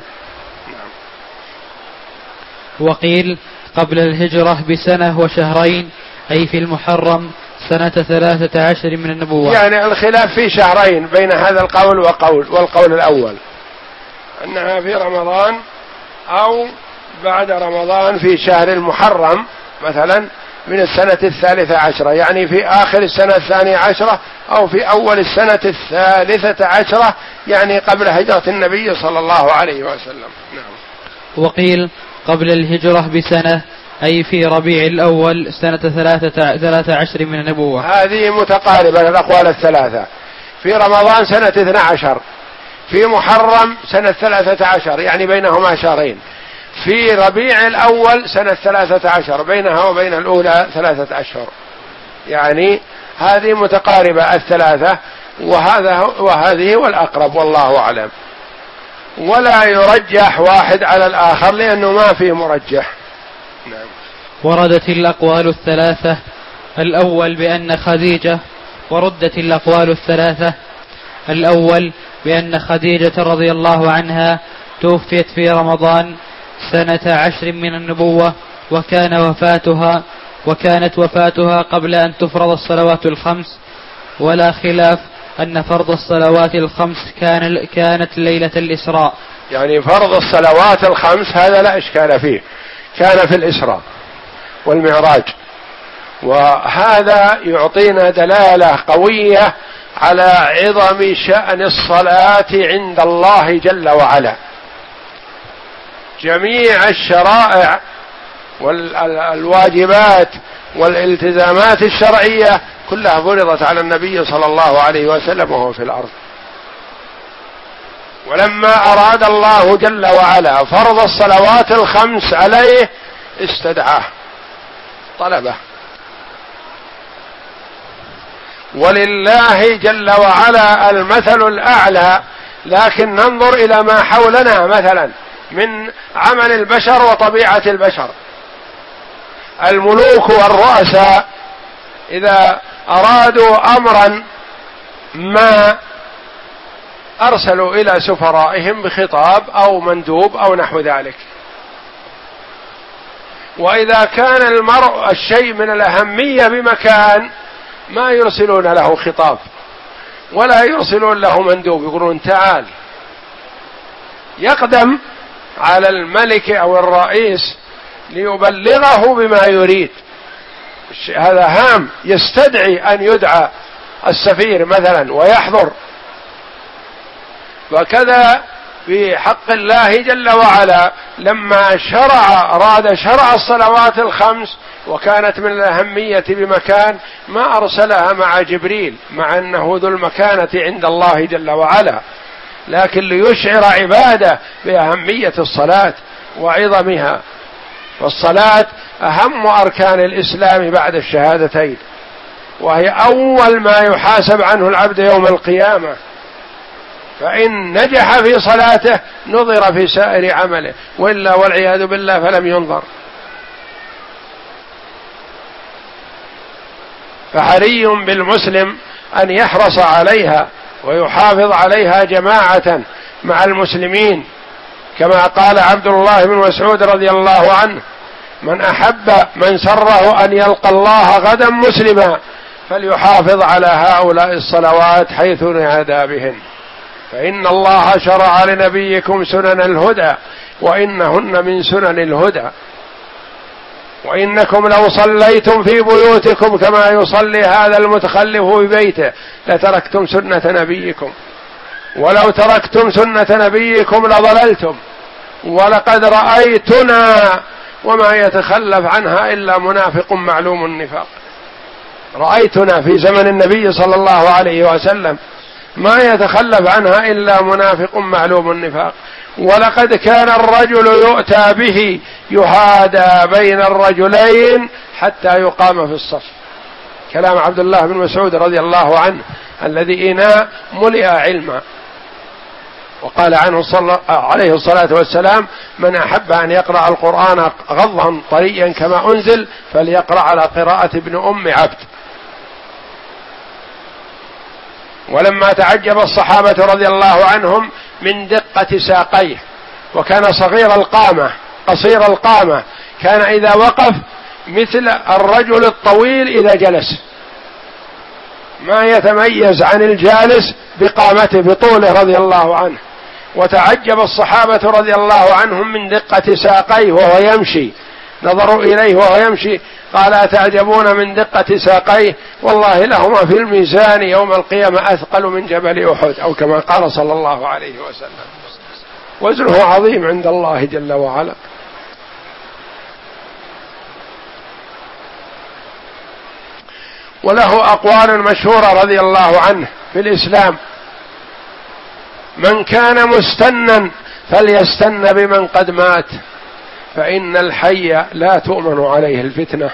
Speaker 3: وقيل قبل الهجرة بسنة وشهرين، أي في المحرم سنة ثلاثة عشر من النبوة.
Speaker 1: يعني الخلاف في شهرين بين هذا القول وقول والقول الأول أنها في رمضان أو بعد رمضان في شهر المحرم مثلا من السنة الثالثة عشرة، يعني في آخر السنة الثانية عشرة أو في أول السنة الثالثة عشرة، يعني قبل هجرة النبي صلى الله عليه وسلم. نعم.
Speaker 3: وقيل قبل الهجرة بسنة، أي في ربيع الأول سنة ثلاثة, ثلاثة عشر من النبوة.
Speaker 1: هذه متقاربة الأقوال الثلاثة. في رمضان سنة اثنى عشر، في محرم سنة ثلاثة عشر، يعني بينهما شهرين، في ربيع الأول سنة ثلاثة عشر، بينها وبين الأولى ثلاثة أشهر، يعني هذه متقاربة الثلاثة، وهذا وهذه والأقرب والله أعلم، ولا يرجح واحد على الآخر لأنه ما فيه مرجح. نعم.
Speaker 3: وردت الأقوال الثلاثة، الأول بأن خديجة، وردت الأقوال الثلاثة، الأول بأن خديجة رضي الله عنها توفيت في رمضان سنة عشر من النبوة، وكان وفاتها وكانت وفاتها قبل أن تفرض الصلوات الخمس، ولا خلاف أن فرض الصلوات الخمس كان كانت ليلة الإسراء.
Speaker 1: يعني فرض الصلوات الخمس هذا لا إشكال فيه، كان في الإسراء والمعراج، وهذا يعطينا دلالة قوية على عظم شأن الصلاة عند الله جل وعلا. جميع الشرائع والواجبات والالتزامات الشرعية كلها فرضت على النبي صلى الله عليه وسلم وهو في الأرض، ولما أراد الله جل وعلا فرض الصلوات الخمس عليه استدعاه طلبه، ولله جل وعلا المثل الأعلى، لكن ننظر إلى ما حولنا مثلا من عمل البشر وطبيعة البشر. الملوك والرؤساء إذا أرادوا أمرا ما أرسلوا إلى سفرائهم بخطاب أو مندوب أو نحو ذلك، وإذا كان المرء الشيء من الأهمية بمكان ما يرسلون له خطاب ولا يرسلون له مندوب، يقولون تعال، يقدم على الملك أو الرئيس ليبلغه بما يريد. هذا هام، يستدعي أن يدعى السفير مثلا ويحضر. وكذا في حق الله جل وعلا لما شرع أراد شرع الصلوات الخمس وكانت من الأهمية بمكان ما أرسلها مع جبريل، مع أنه ذو المكانة عند الله جل وعلا، لكن ليشعر عباده بأهمية الصلاة وعظمها. والصلاة أهم أركان الإسلام بعد الشهادتين، وهي أول ما يحاسب عنه العبد يوم القيامة، فإن نجح في صلاته نظر في سائر عمله، وإلا والعياذ بالله فلم ينظر. فحري بالمسلم أن يحرص عليها ويحافظ عليها جماعة مع المسلمين، كما قال عبد الله بن مسعود رضي الله عنه: من أحب من سره أن يلقى الله غدا مسلما فليحافظ على هؤلاء الصلوات حيث نادى بهن، فإن الله شرع لنبيكم سنن الهدى وإنهن من سنن الهدى، وإنكم لو صليتم في بيوتكم كما يصلي هذا المتخلف في بيته لتركتم سنة نبيكم، ولو تركتم سنة نبيكم لضللتم، ولقد رأيتنا وما يتخلف عنها إلا منافق معلوم النفاق. رأيتنا في زمن النبي صلى الله عليه وسلم ما يتخلف عنها إلا منافق معلوم النفاق. ولقد كان الرجل يؤتى به يهادى بين الرجلين حتى يقام في الصف. كلام عبد الله بن مسعود رضي الله عنه الذي إناء ملئ علما. وقال عنه صلى عليه الصلاة والسلام: من أحب أن يقرأ القرآن غضا طريا كما أنزل فليقرأ على قراءة ابن أم عبد. ولما تعجب الصحابة رضي الله عنهم من دقة ساقيه، وكان صغير القامة قصير القامة، كان إذا وقف مثل الرجل الطويل إذا جلس، ما يتميز عن الجالس بقامته بطوله رضي الله عنه. وتعجب الصحابة رضي الله عنهم من دقة ساقيه وهو يمشي، نظروا إليه وهو يمشي، قال: أتعجبون من دقة ساقيه؟ والله لهما في الميزان يوم القيامة أثقل من جبل أحد، أو كما قال صلى الله عليه وسلم. وزنه عظيم عند الله جل وعلا. وله أقوال مشهورة رضي الله عنه في الإسلام: من كان مستنا فليستن بمن قد مات، فإن الحي لا تؤمن عليه الفتنة.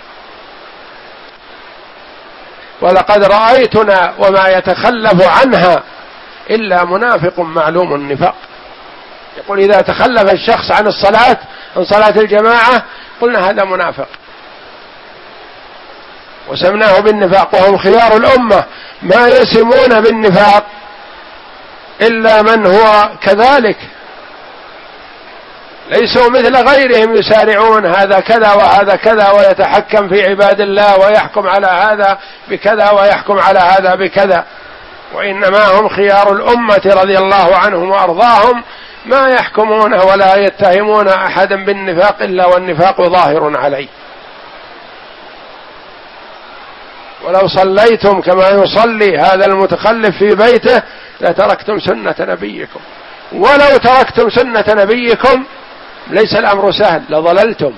Speaker 1: ولقد رأيتنا وما يتخلف عنها إلا منافق معلوم النفاق. يقول: إذا تخلف الشخص عن الصلاة عن صلاة الجماعة قلنا هذا منافق، وسمناه بالنفاق. وهم خيار الأمة، ما يسمون بالنفاق إلا من هو كذلك، ليسوا مثل غيرهم يسارعون هذا كذا وهذا كذا، ويتحكم في عباد الله ويحكم على هذا بكذا ويحكم على هذا بكذا. وإنما هم خيار الأمة رضي الله عنهم وأرضاهم، ما يحكمون ولا يتهمون أحدا بالنفاق إلا والنفاق ظاهر عليه. ولو صليتم كما يصلي هذا المتخلف في بيته لتركتم سنة نبيكم، ولو تركتم سنة نبيكم ليس الأمر سهل لضللتم.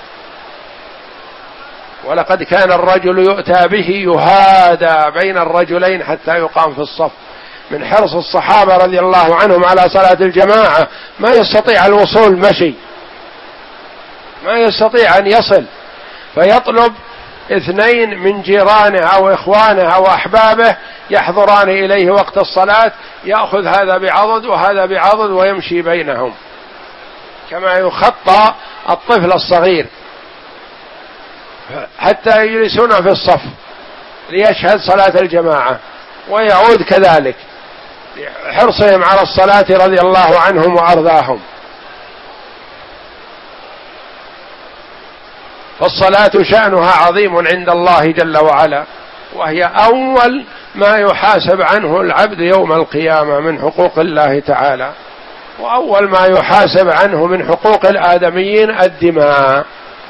Speaker 1: ولقد كان الرجل يؤتى به يهادى بين الرجلين حتى يقام في الصف. من حرص الصحابة رضي الله عنهم على صلاة الجماعة ما يستطيع الوصول مشي، ما يستطيع أن يصل، فيطلب اثنين من جيرانه أو إخوانه أو أحبابه يحضران إليه وقت الصلاة، يأخذ هذا بعضد وهذا بعضد ويمشي بينهم كما يخطى الطفل الصغير حتى يجلسون في الصف ليشهد صلاة الجماعة، ويعود كذلك حرصهم على الصلاة رضي الله عنهم وأرضاهم. فالصلاة شأنها عظيم عند الله جل وعلا، وهي أول ما يحاسب عنه العبد يوم القيامة من حقوق الله تعالى، وأول ما يحاسب عنه من حقوق الآدميين الدماء.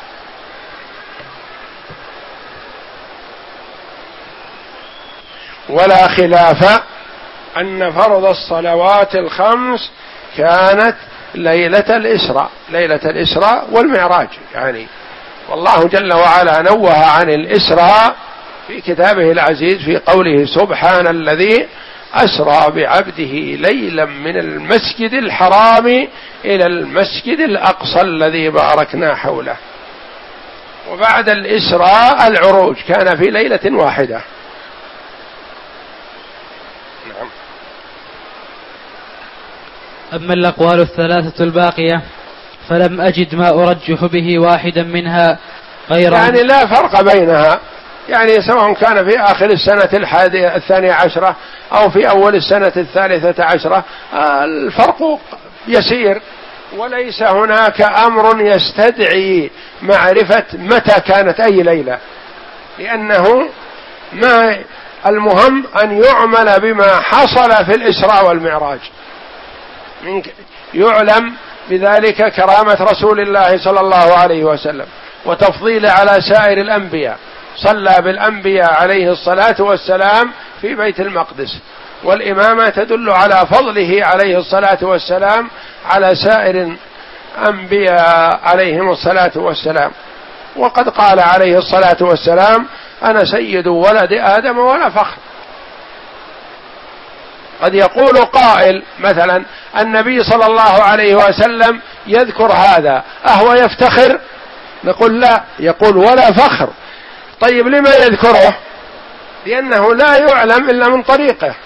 Speaker 1: ولا خلاف أن فرض الصلوات الخمس كانت ليلة الإسراء، ليلة الإسراء والمعراج يعني، والله جل وعلا نوه عن الإسراء في كتابه العزيز في قوله سبحان الذي أسرى بعبده ليلا من المسجد الحرام إلى المسجد الأقصى الذي باركنا حوله. وبعد الإسراء العروج كان في ليلة واحدة. نعم.
Speaker 3: أما الأقوال الثلاثة الباقية فلم أجد ما أرجح به واحدا منها غير
Speaker 1: يعني لا فرق بينها، يعني سواء كان في آخر السنة الحادية الثانية عشرة أو في أول السنة الثالثة عشرة، الفرق يسير، وليس هناك أمر يستدعي معرفة متى كانت أي ليلة، لأنه ما المهم أن يعمل بما حصل في الإسراء والمعراج، يعلم بذلك كرامة رسول الله صلى الله عليه وسلم وتفضيل على سائر الأنبياء، صلى بالأنبياء عليه الصلاة والسلام في بيت المقدس، والإمامة تدل على فضله عليه الصلاة والسلام على سائر الأنبياء عليهم الصلاة والسلام. وقد قال عليه الصلاة والسلام أنا سيد ولد آدم ولا فخر. قد يقول قائل مثلا النبي صلى الله عليه وسلم يذكر هذا أهو يفتخر؟ نقول لا، يقول ولا فخر. طيب لما يذكره؟ لأنه لا يعلم إلا من طريقه،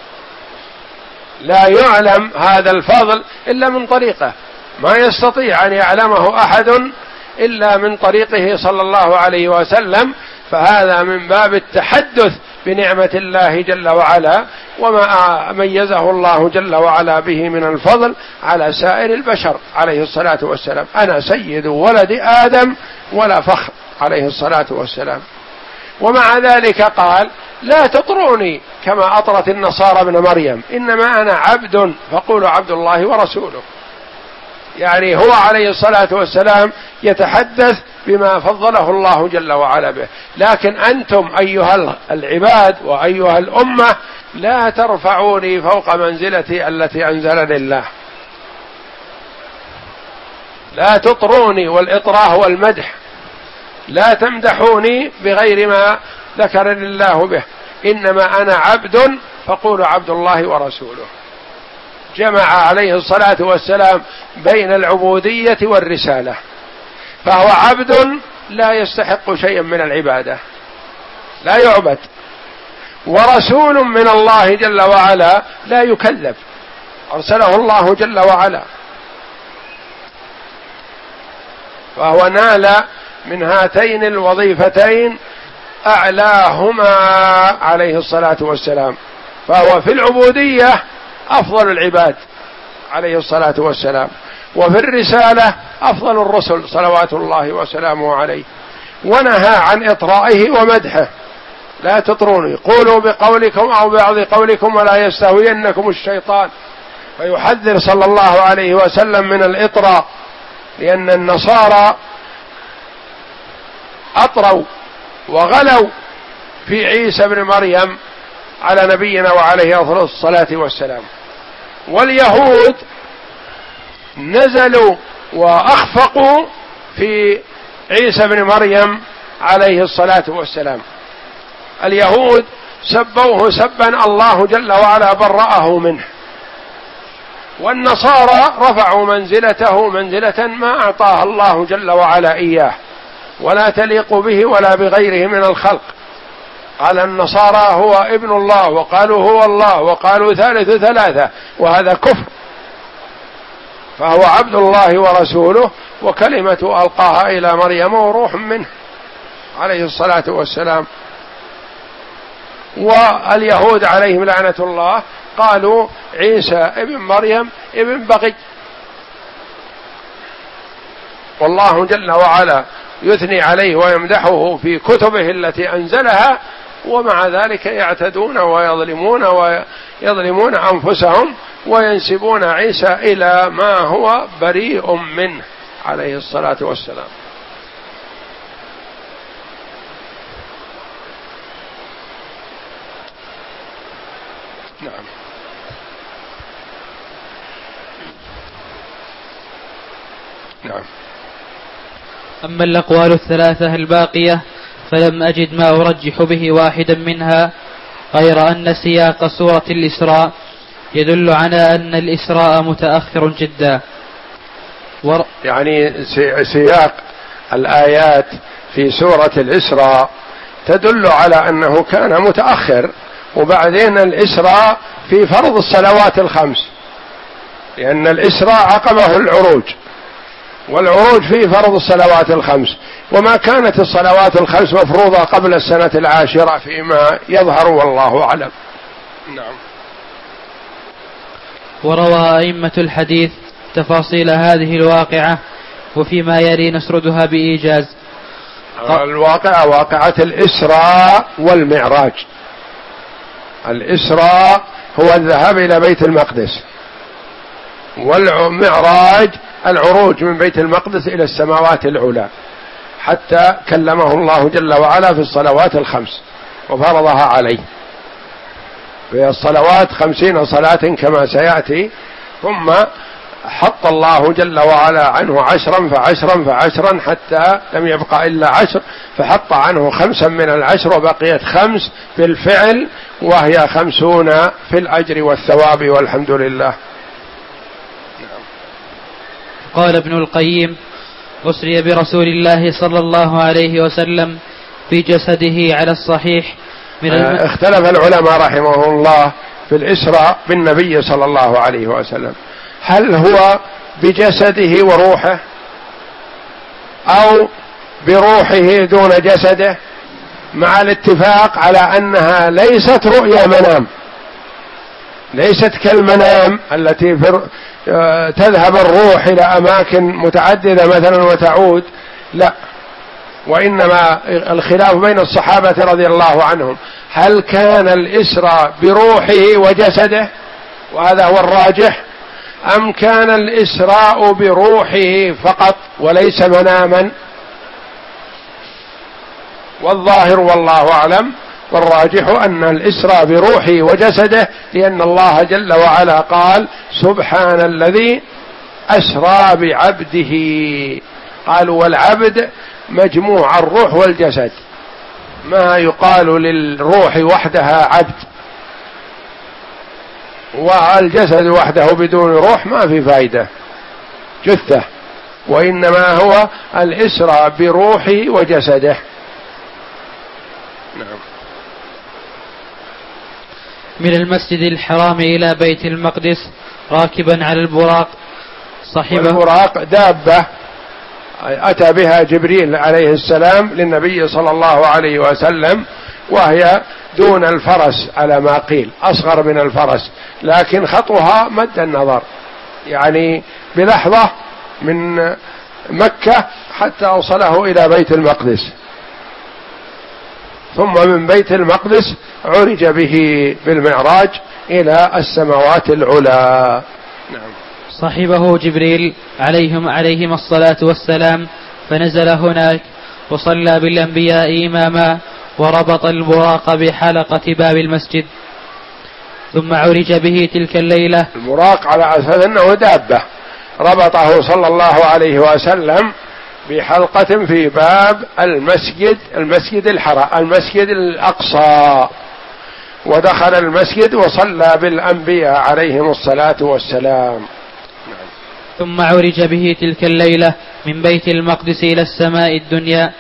Speaker 1: لا يعلم هذا الفضل إلا من طريقه، ما يستطيع أن يعلمه أحد إلا من طريقه صلى الله عليه وسلم. فهذا من باب التحدث بنعمة الله جل وعلا وما ميزه الله جل وعلا به من الفضل على سائر البشر عليه الصلاة والسلام. أنا سيد ولد آدم ولا فخر عليه الصلاة والسلام. ومع ذلك قال لا تطروني كما أطرت النصارى ابن مريم، إنما أنا عبد فقولوا عبد الله ورسوله. يعني هو عليه الصلاة والسلام يتحدث بما فضله الله جل وعلا به، لكن أنتم أيها العباد وأيها الأمة لا ترفعوني فوق منزلتي التي أنزلني الله، لا تطروني، والإطراء هو المدح، لا تمدحوني بغير ما ذكرني الله به، إنما أنا عبد فقولوا عبد الله ورسوله. جمع عليه الصلاة والسلام بين العبودية والرسالة، فهو عبد لا يستحق شيئا من العبادة، لا يعبد، ورسول من الله جل وعلا لا يكذب، أرسله الله جل وعلا، فهو نال من هاتين الوظيفتين أعلاهما عليه الصلاة والسلام، فهو في العبودية أفضل العباد عليه الصلاة والسلام، وفي الرسالة أفضل الرسل صلوات الله وسلامه عليه. ونهى عن إطرائه ومدحه، لا تطروني، قولوا بقولكم أو بعض قولكم ولا يستهوينكم الشيطان، فيحذر صلى الله عليه وسلم من الإطراء، لأن النصارى أطروا وغلوا في عيسى بن مريم على نبينا وعليه أفضل الصلاة والسلام، واليهود نزلوا وأخفقوا في عيسى بن مريم عليه الصلاة والسلام. اليهود سبوه سبا الله جل وعلا برأه منه، والنصارى رفعوا منزلته منزلة ما أعطاها الله جل وعلا إياه، ولا تليق به ولا بغيره من الخلق. قال النصارى هو ابن الله، وقالوا هو الله، وقالوا ثالث ثلاثة، وهذا كفر. فهو عبد الله ورسوله، وكلمة ألقاها إلى مريم وروح منه عليه الصلاة والسلام. واليهود عليهم لعنة الله قالوا عيسى ابن مريم ابن بغي، والله جل وعلا يثني عليه ويمدحه في كتبه التي أنزلها، ومع ذلك يعتدون ويظلمون ويظلمون أنفسهم وينسبون عيسى إلى ما هو بريء منه عليه الصلاة والسلام. نعم. نعم.
Speaker 3: أما الأقوال الثلاثة الباقية فلم أجد ما أرجح به واحدا منها، غير أن سياق سورة الإسراء يدل على أن الإسراء متأخر جدا.
Speaker 1: ور... يعني سياق الآيات في سورة الإسراء تدل على أنه كان متأخر، وبعدين الإسراء في فرض الصلوات الخمس، لأن الإسراء عقبه العروج، والعروج في فرض الصلوات الخمس، وما كانت الصلوات الخمس مفروضة قبل السنة العاشرة فيما يظهر والله أعلم. نعم.
Speaker 3: وروى أئمة الحديث تفاصيل هذه الواقعة، وفيما يلي نسردها بإيجاز.
Speaker 1: الواقعة واقعة الإسراء والمعراج. الإسراء هو الذهاب إلى بيت المقدس، والمعراج العروج من بيت المقدس إلى السماوات العلى، حتى كلمه الله جل وعلا في الصلوات الخمس وفرضها عليه. في الصلوات خمسين صلاة كما سيأتي، ثم حط الله جل وعلا عنه عشرا فعشرا فعشرا حتى لم يبقى إلا عشر، فحط عنه خمسا من العشر وبقيت خمس في الفعل، وهي خمسون في الأجر والثواب، والحمد لله.
Speaker 3: قال ابن القيم: أسري برسول الله صلى الله عليه وسلم في جسده على الصحيح من الم...
Speaker 1: اختلف العلماء رحمه الله في الإسراء بالنبي صلى الله عليه وسلم، هل هو بجسده وروحه أو بروحه دون جسده، مع الاتفاق على أنها ليست رؤيا منام، ليست كالمنام التي تذهب الروح إلى أماكن متعددة مثلا وتعود، لا، وإنما الخلاف بين الصحابة رضي الله عنهم، هل كان الإسراء بروحه وجسده وهذا هو الراجح، أم كان الإسراء بروحه فقط وليس مناما؟ والظاهر والله أعلم والراجح أن الإسراء بروحه وجسده، لأن الله جل وعلا قال: سبحان الذي أسرى بعبده. قالوا والعبد مجموع الروح والجسد، ما يقال للروح وحدها عبد، والجسد وحده بدون روح ما في فائدة، جثة، وإنما هو الإسراء بروحه وجسده. نعم.
Speaker 3: من المسجد الحرام إلى بيت المقدس راكبا على البراق صاحبه.
Speaker 1: البراق دابة أتى بها جبريل عليه السلام للنبي صلى الله عليه وسلم، وهي دون الفرس على ما قيل، أصغر من الفرس، لكن خطوها مد النظر، يعني بلحظة من مكة حتى أوصله إلى بيت المقدس، ثم من بيت المقدس عرج به بالمعراج إلى السماوات العلى. نعم.
Speaker 3: صاحبه جبريل عليهم عليهم الصلاة والسلام، فنزل هناك وصلى بالأنبياء إماما، وربط البراق بحلقة باب المسجد، ثم عرج به تلك الليلة.
Speaker 1: البراق على أساس أنه دابة، ربطه صلى الله عليه وسلم بحلقة في باب المسجد المسجد الحرام المسجد الأقصى، ودخل المسجد وصلى بالأنبياء عليهم الصلاة والسلام.
Speaker 3: ثم عرج به تلك الليلة من بيت المقدس إلى السماء الدنيا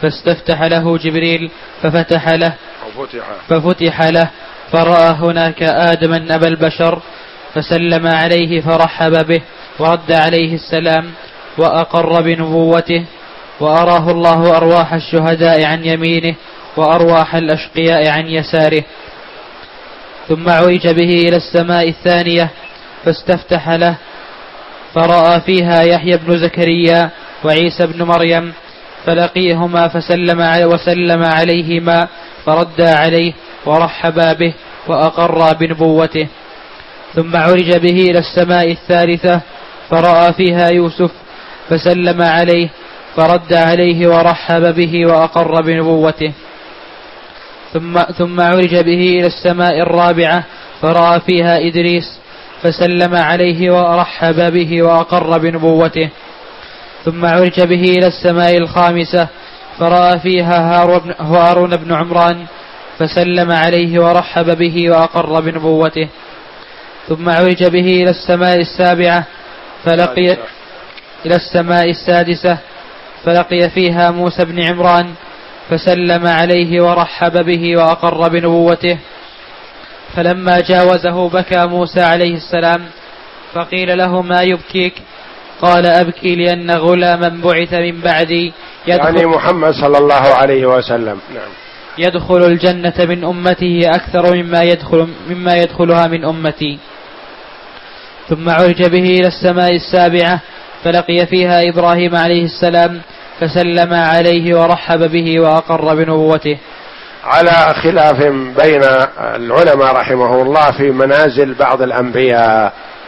Speaker 3: فاستفتح له جبريل ففتح له
Speaker 1: ففتح,
Speaker 3: ففتح له فرأى هناك آدما أبا البشر فسلم عليه فرحب به ورد عليه السلام وأقر بنبوته، وأراه الله أرواح الشهداء عن يمينه وأرواح الأشقياء عن يساره. ثم عرج به إلى السماء الثانية فاستفتح له فرأى فيها يحيى بن زكريا وعيسى بن مريم فلقيهما فسلم وسلم عليهما فرد عليه ورحبا به وأقر بنبوته. ثم عرج به إلى السماء الثالثة فرأى فيها يوسف فسلم عليه فرد عليه ورحب به وأقر بنبوته. ثم, ثم عرج به إلى السماء الرابعة فرأى فيها إدريس فسلم عليه ورحب به وأقر بنبوته. ثم عرج به إلى السماء الخامسة فرأى فيها هارون بن عمران فسلم عليه ورحب به وأقر بنبوته. ثم عرج به إلى السماء السابعة فلقي إلى السماء السادسة فلقي فيها موسى بن عمران فسلم عليه ورحب به وأقر بنبوته. فلما جاوزه بكى موسى عليه السلام فقيل له ما يبكيك؟ قال أبكي لأن غلاما بعث من بعدي يدخل
Speaker 1: يعني محمد صلى الله عليه وسلم نعم
Speaker 3: يدخل الجنة من أمته أكثر مما يدخل مما يدخلها من أمتي. ثم عرج به إلى السماء السابعة فلقي فيها إبراهيم عليه السلام فسلم عليه ورحب به وأقر بنبوته.
Speaker 1: على خلاف بين العلماء رحمه الله في منازل بعض الأنبياء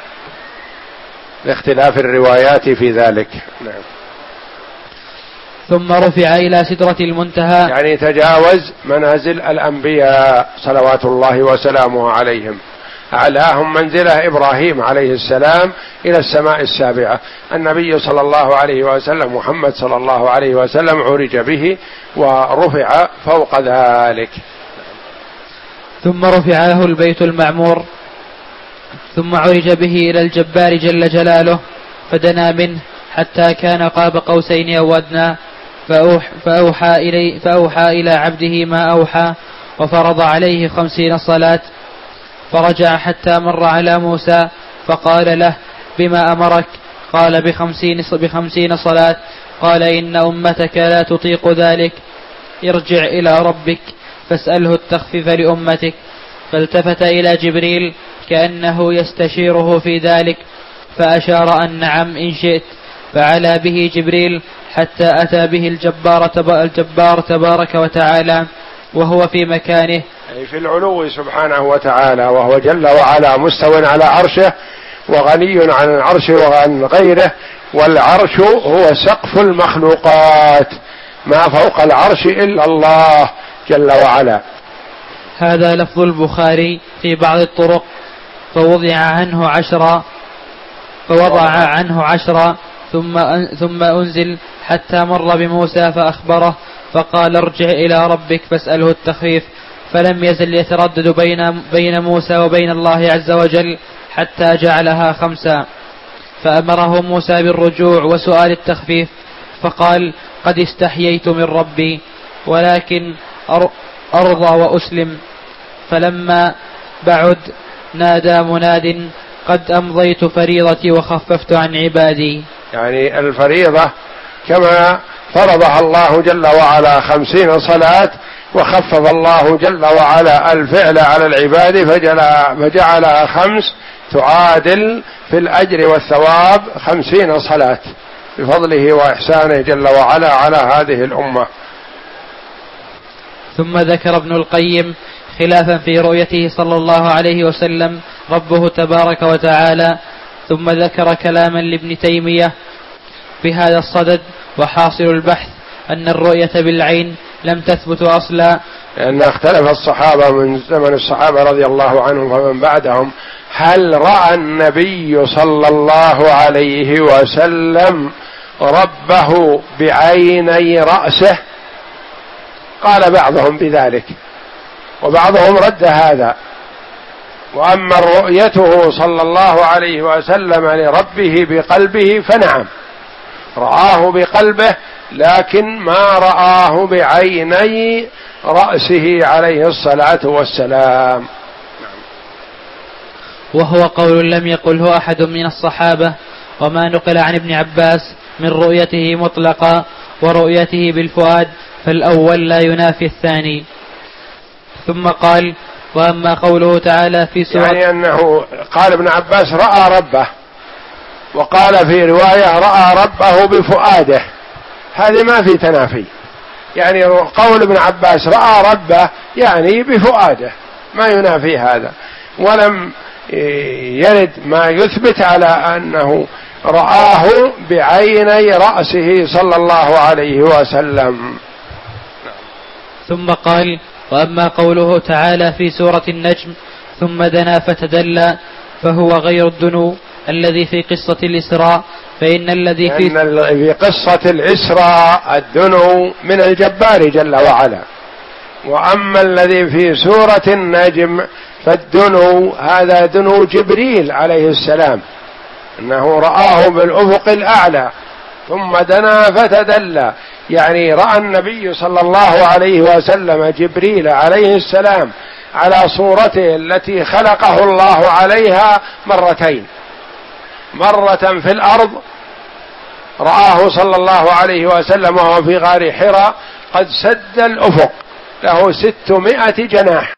Speaker 1: لاختلاف الروايات في ذلك. نعم.
Speaker 3: ثم رفع إلى سدرة المنتهى
Speaker 1: يعني تجاوز منازل الأنبياء صلوات الله وسلامه عليهم، أعلاهم منزله إبراهيم عليه السلام إلى السماء السابعة. النبي صلى الله عليه وسلم محمد صلى الله عليه وسلم عرج به ورفع فوق ذلك.
Speaker 3: ثم رفع له البيت المعمور ثم عرج به إلى الجبار جل جلاله فدنا منه حتى كان قاب قوسين أو أدنى فأوحى إلي فأوحى إلى عبده ما أوحى وفرض عليه خمسين صلاة. فرجع حتى مر على موسى فقال له بما أمرك؟ قال بخمسين, بخمسين صلاة. قال إن أمتك لا تطيق ذلك، ارجع إلى ربك فاسأله التخفيف لأمتك. فالتفت إلى جبريل كأنه يستشيره في ذلك فأشار أن نعم إن شئت. فعلى به جبريل حتى أتى به الجبار, الجبار تبارك وتعالى وهو في مكانه
Speaker 1: أي في العلو سبحانه وتعالى، وهو جل وعلا مستو على عرشه وغني عن العرش وعن غيره، والعرش هو سقف المخلوقات، ما فوق العرش إلا الله جل وعلا.
Speaker 3: هذا لفظ البخاري في بعض الطرق. فوضع عنه عشرا فوضع عنه عشرا ثم ثم أنزل حتى مر بموسى فأخبره فقال ارجع إلى ربك فاسأله التخفيف. فلم يزل يتردد بين بين موسى وبين الله عز وجل حتى جعلها خمسا. فأمره موسى بالرجوع وسؤال التخفيف فقال قد استحييت من ربي ولكن أرضى وأسلم. فلما بعد نادى مناد قد أمضيت فريضتي وخففت عن عبادي.
Speaker 1: يعني الفريضة كما فرضها الله جل وعلا خمسين صلاة، وخفف الله جل وعلا الفعل على العباد فجعلها خمس تعادل في الأجر والثواب خمسين صلاة بفضله وإحسانه جل وعلا على هذه الأمة.
Speaker 3: ثم ذكر ابن القيم خلافا في رؤيته صلى الله عليه وسلم ربه تبارك وتعالى. ثم ذكر كلاما لابن تيمية بهذا الصدد. وحاصل البحث أن الرؤية بالعين لم تثبت أصلا،
Speaker 1: لأن اختلف الصحابة من زمن الصحابة رضي الله عنهم ومن بعدهم هل رأى النبي صلى الله عليه وسلم ربه بعيني رأسه؟ قال بعضهم بذلك وبعضهم رد هذا. وأما رؤيته صلى الله عليه وسلم لربه بقلبه فنعم رآه بقلبه لكن ما رآه بعيني رأسه عليه الصلاة والسلام.
Speaker 3: وهو قول لم يقله أحد من الصحابة، وما نقل عن ابن عباس من رؤيته مطلقا ورؤيته بالفؤاد، فالأول لا ينافي الثاني. ثم قال: وأما قوله تعالى في سورة،
Speaker 1: يعني أنه قال ابن عباس رأى ربه، وقال في رواية رأى ربه بفؤاده، هذه ما في تنافي. يعني قول ابن عباس رأى ربه يعني بفؤاده، ما ينافي هذا، ولم يرد ما يثبت على أنه رآه بعيني رأسه صلى الله عليه وسلم.
Speaker 3: ثم قال: وأما قوله تعالى في سورة النجم ثم دنا فتدلى، فهو غير الدنو الذي في قصة الإسراء، فإن الذي في,
Speaker 1: في قصة الإسراء الدنو من الجبار جل وعلا، وأما الذي في سورة النجم فالدنو هذا دنو جبريل عليه السلام، أنه رآه بالأفق الأعلى ثم دنا فتدلى، يعني رأى النبي صلى الله عليه وسلم جبريل عليه السلام على صورته التي خلقه الله عليها مرتين، مرة في الأرض رآه صلى الله عليه وسلم وهو في غار حراء قد سد الأفق له ستمائة جناح،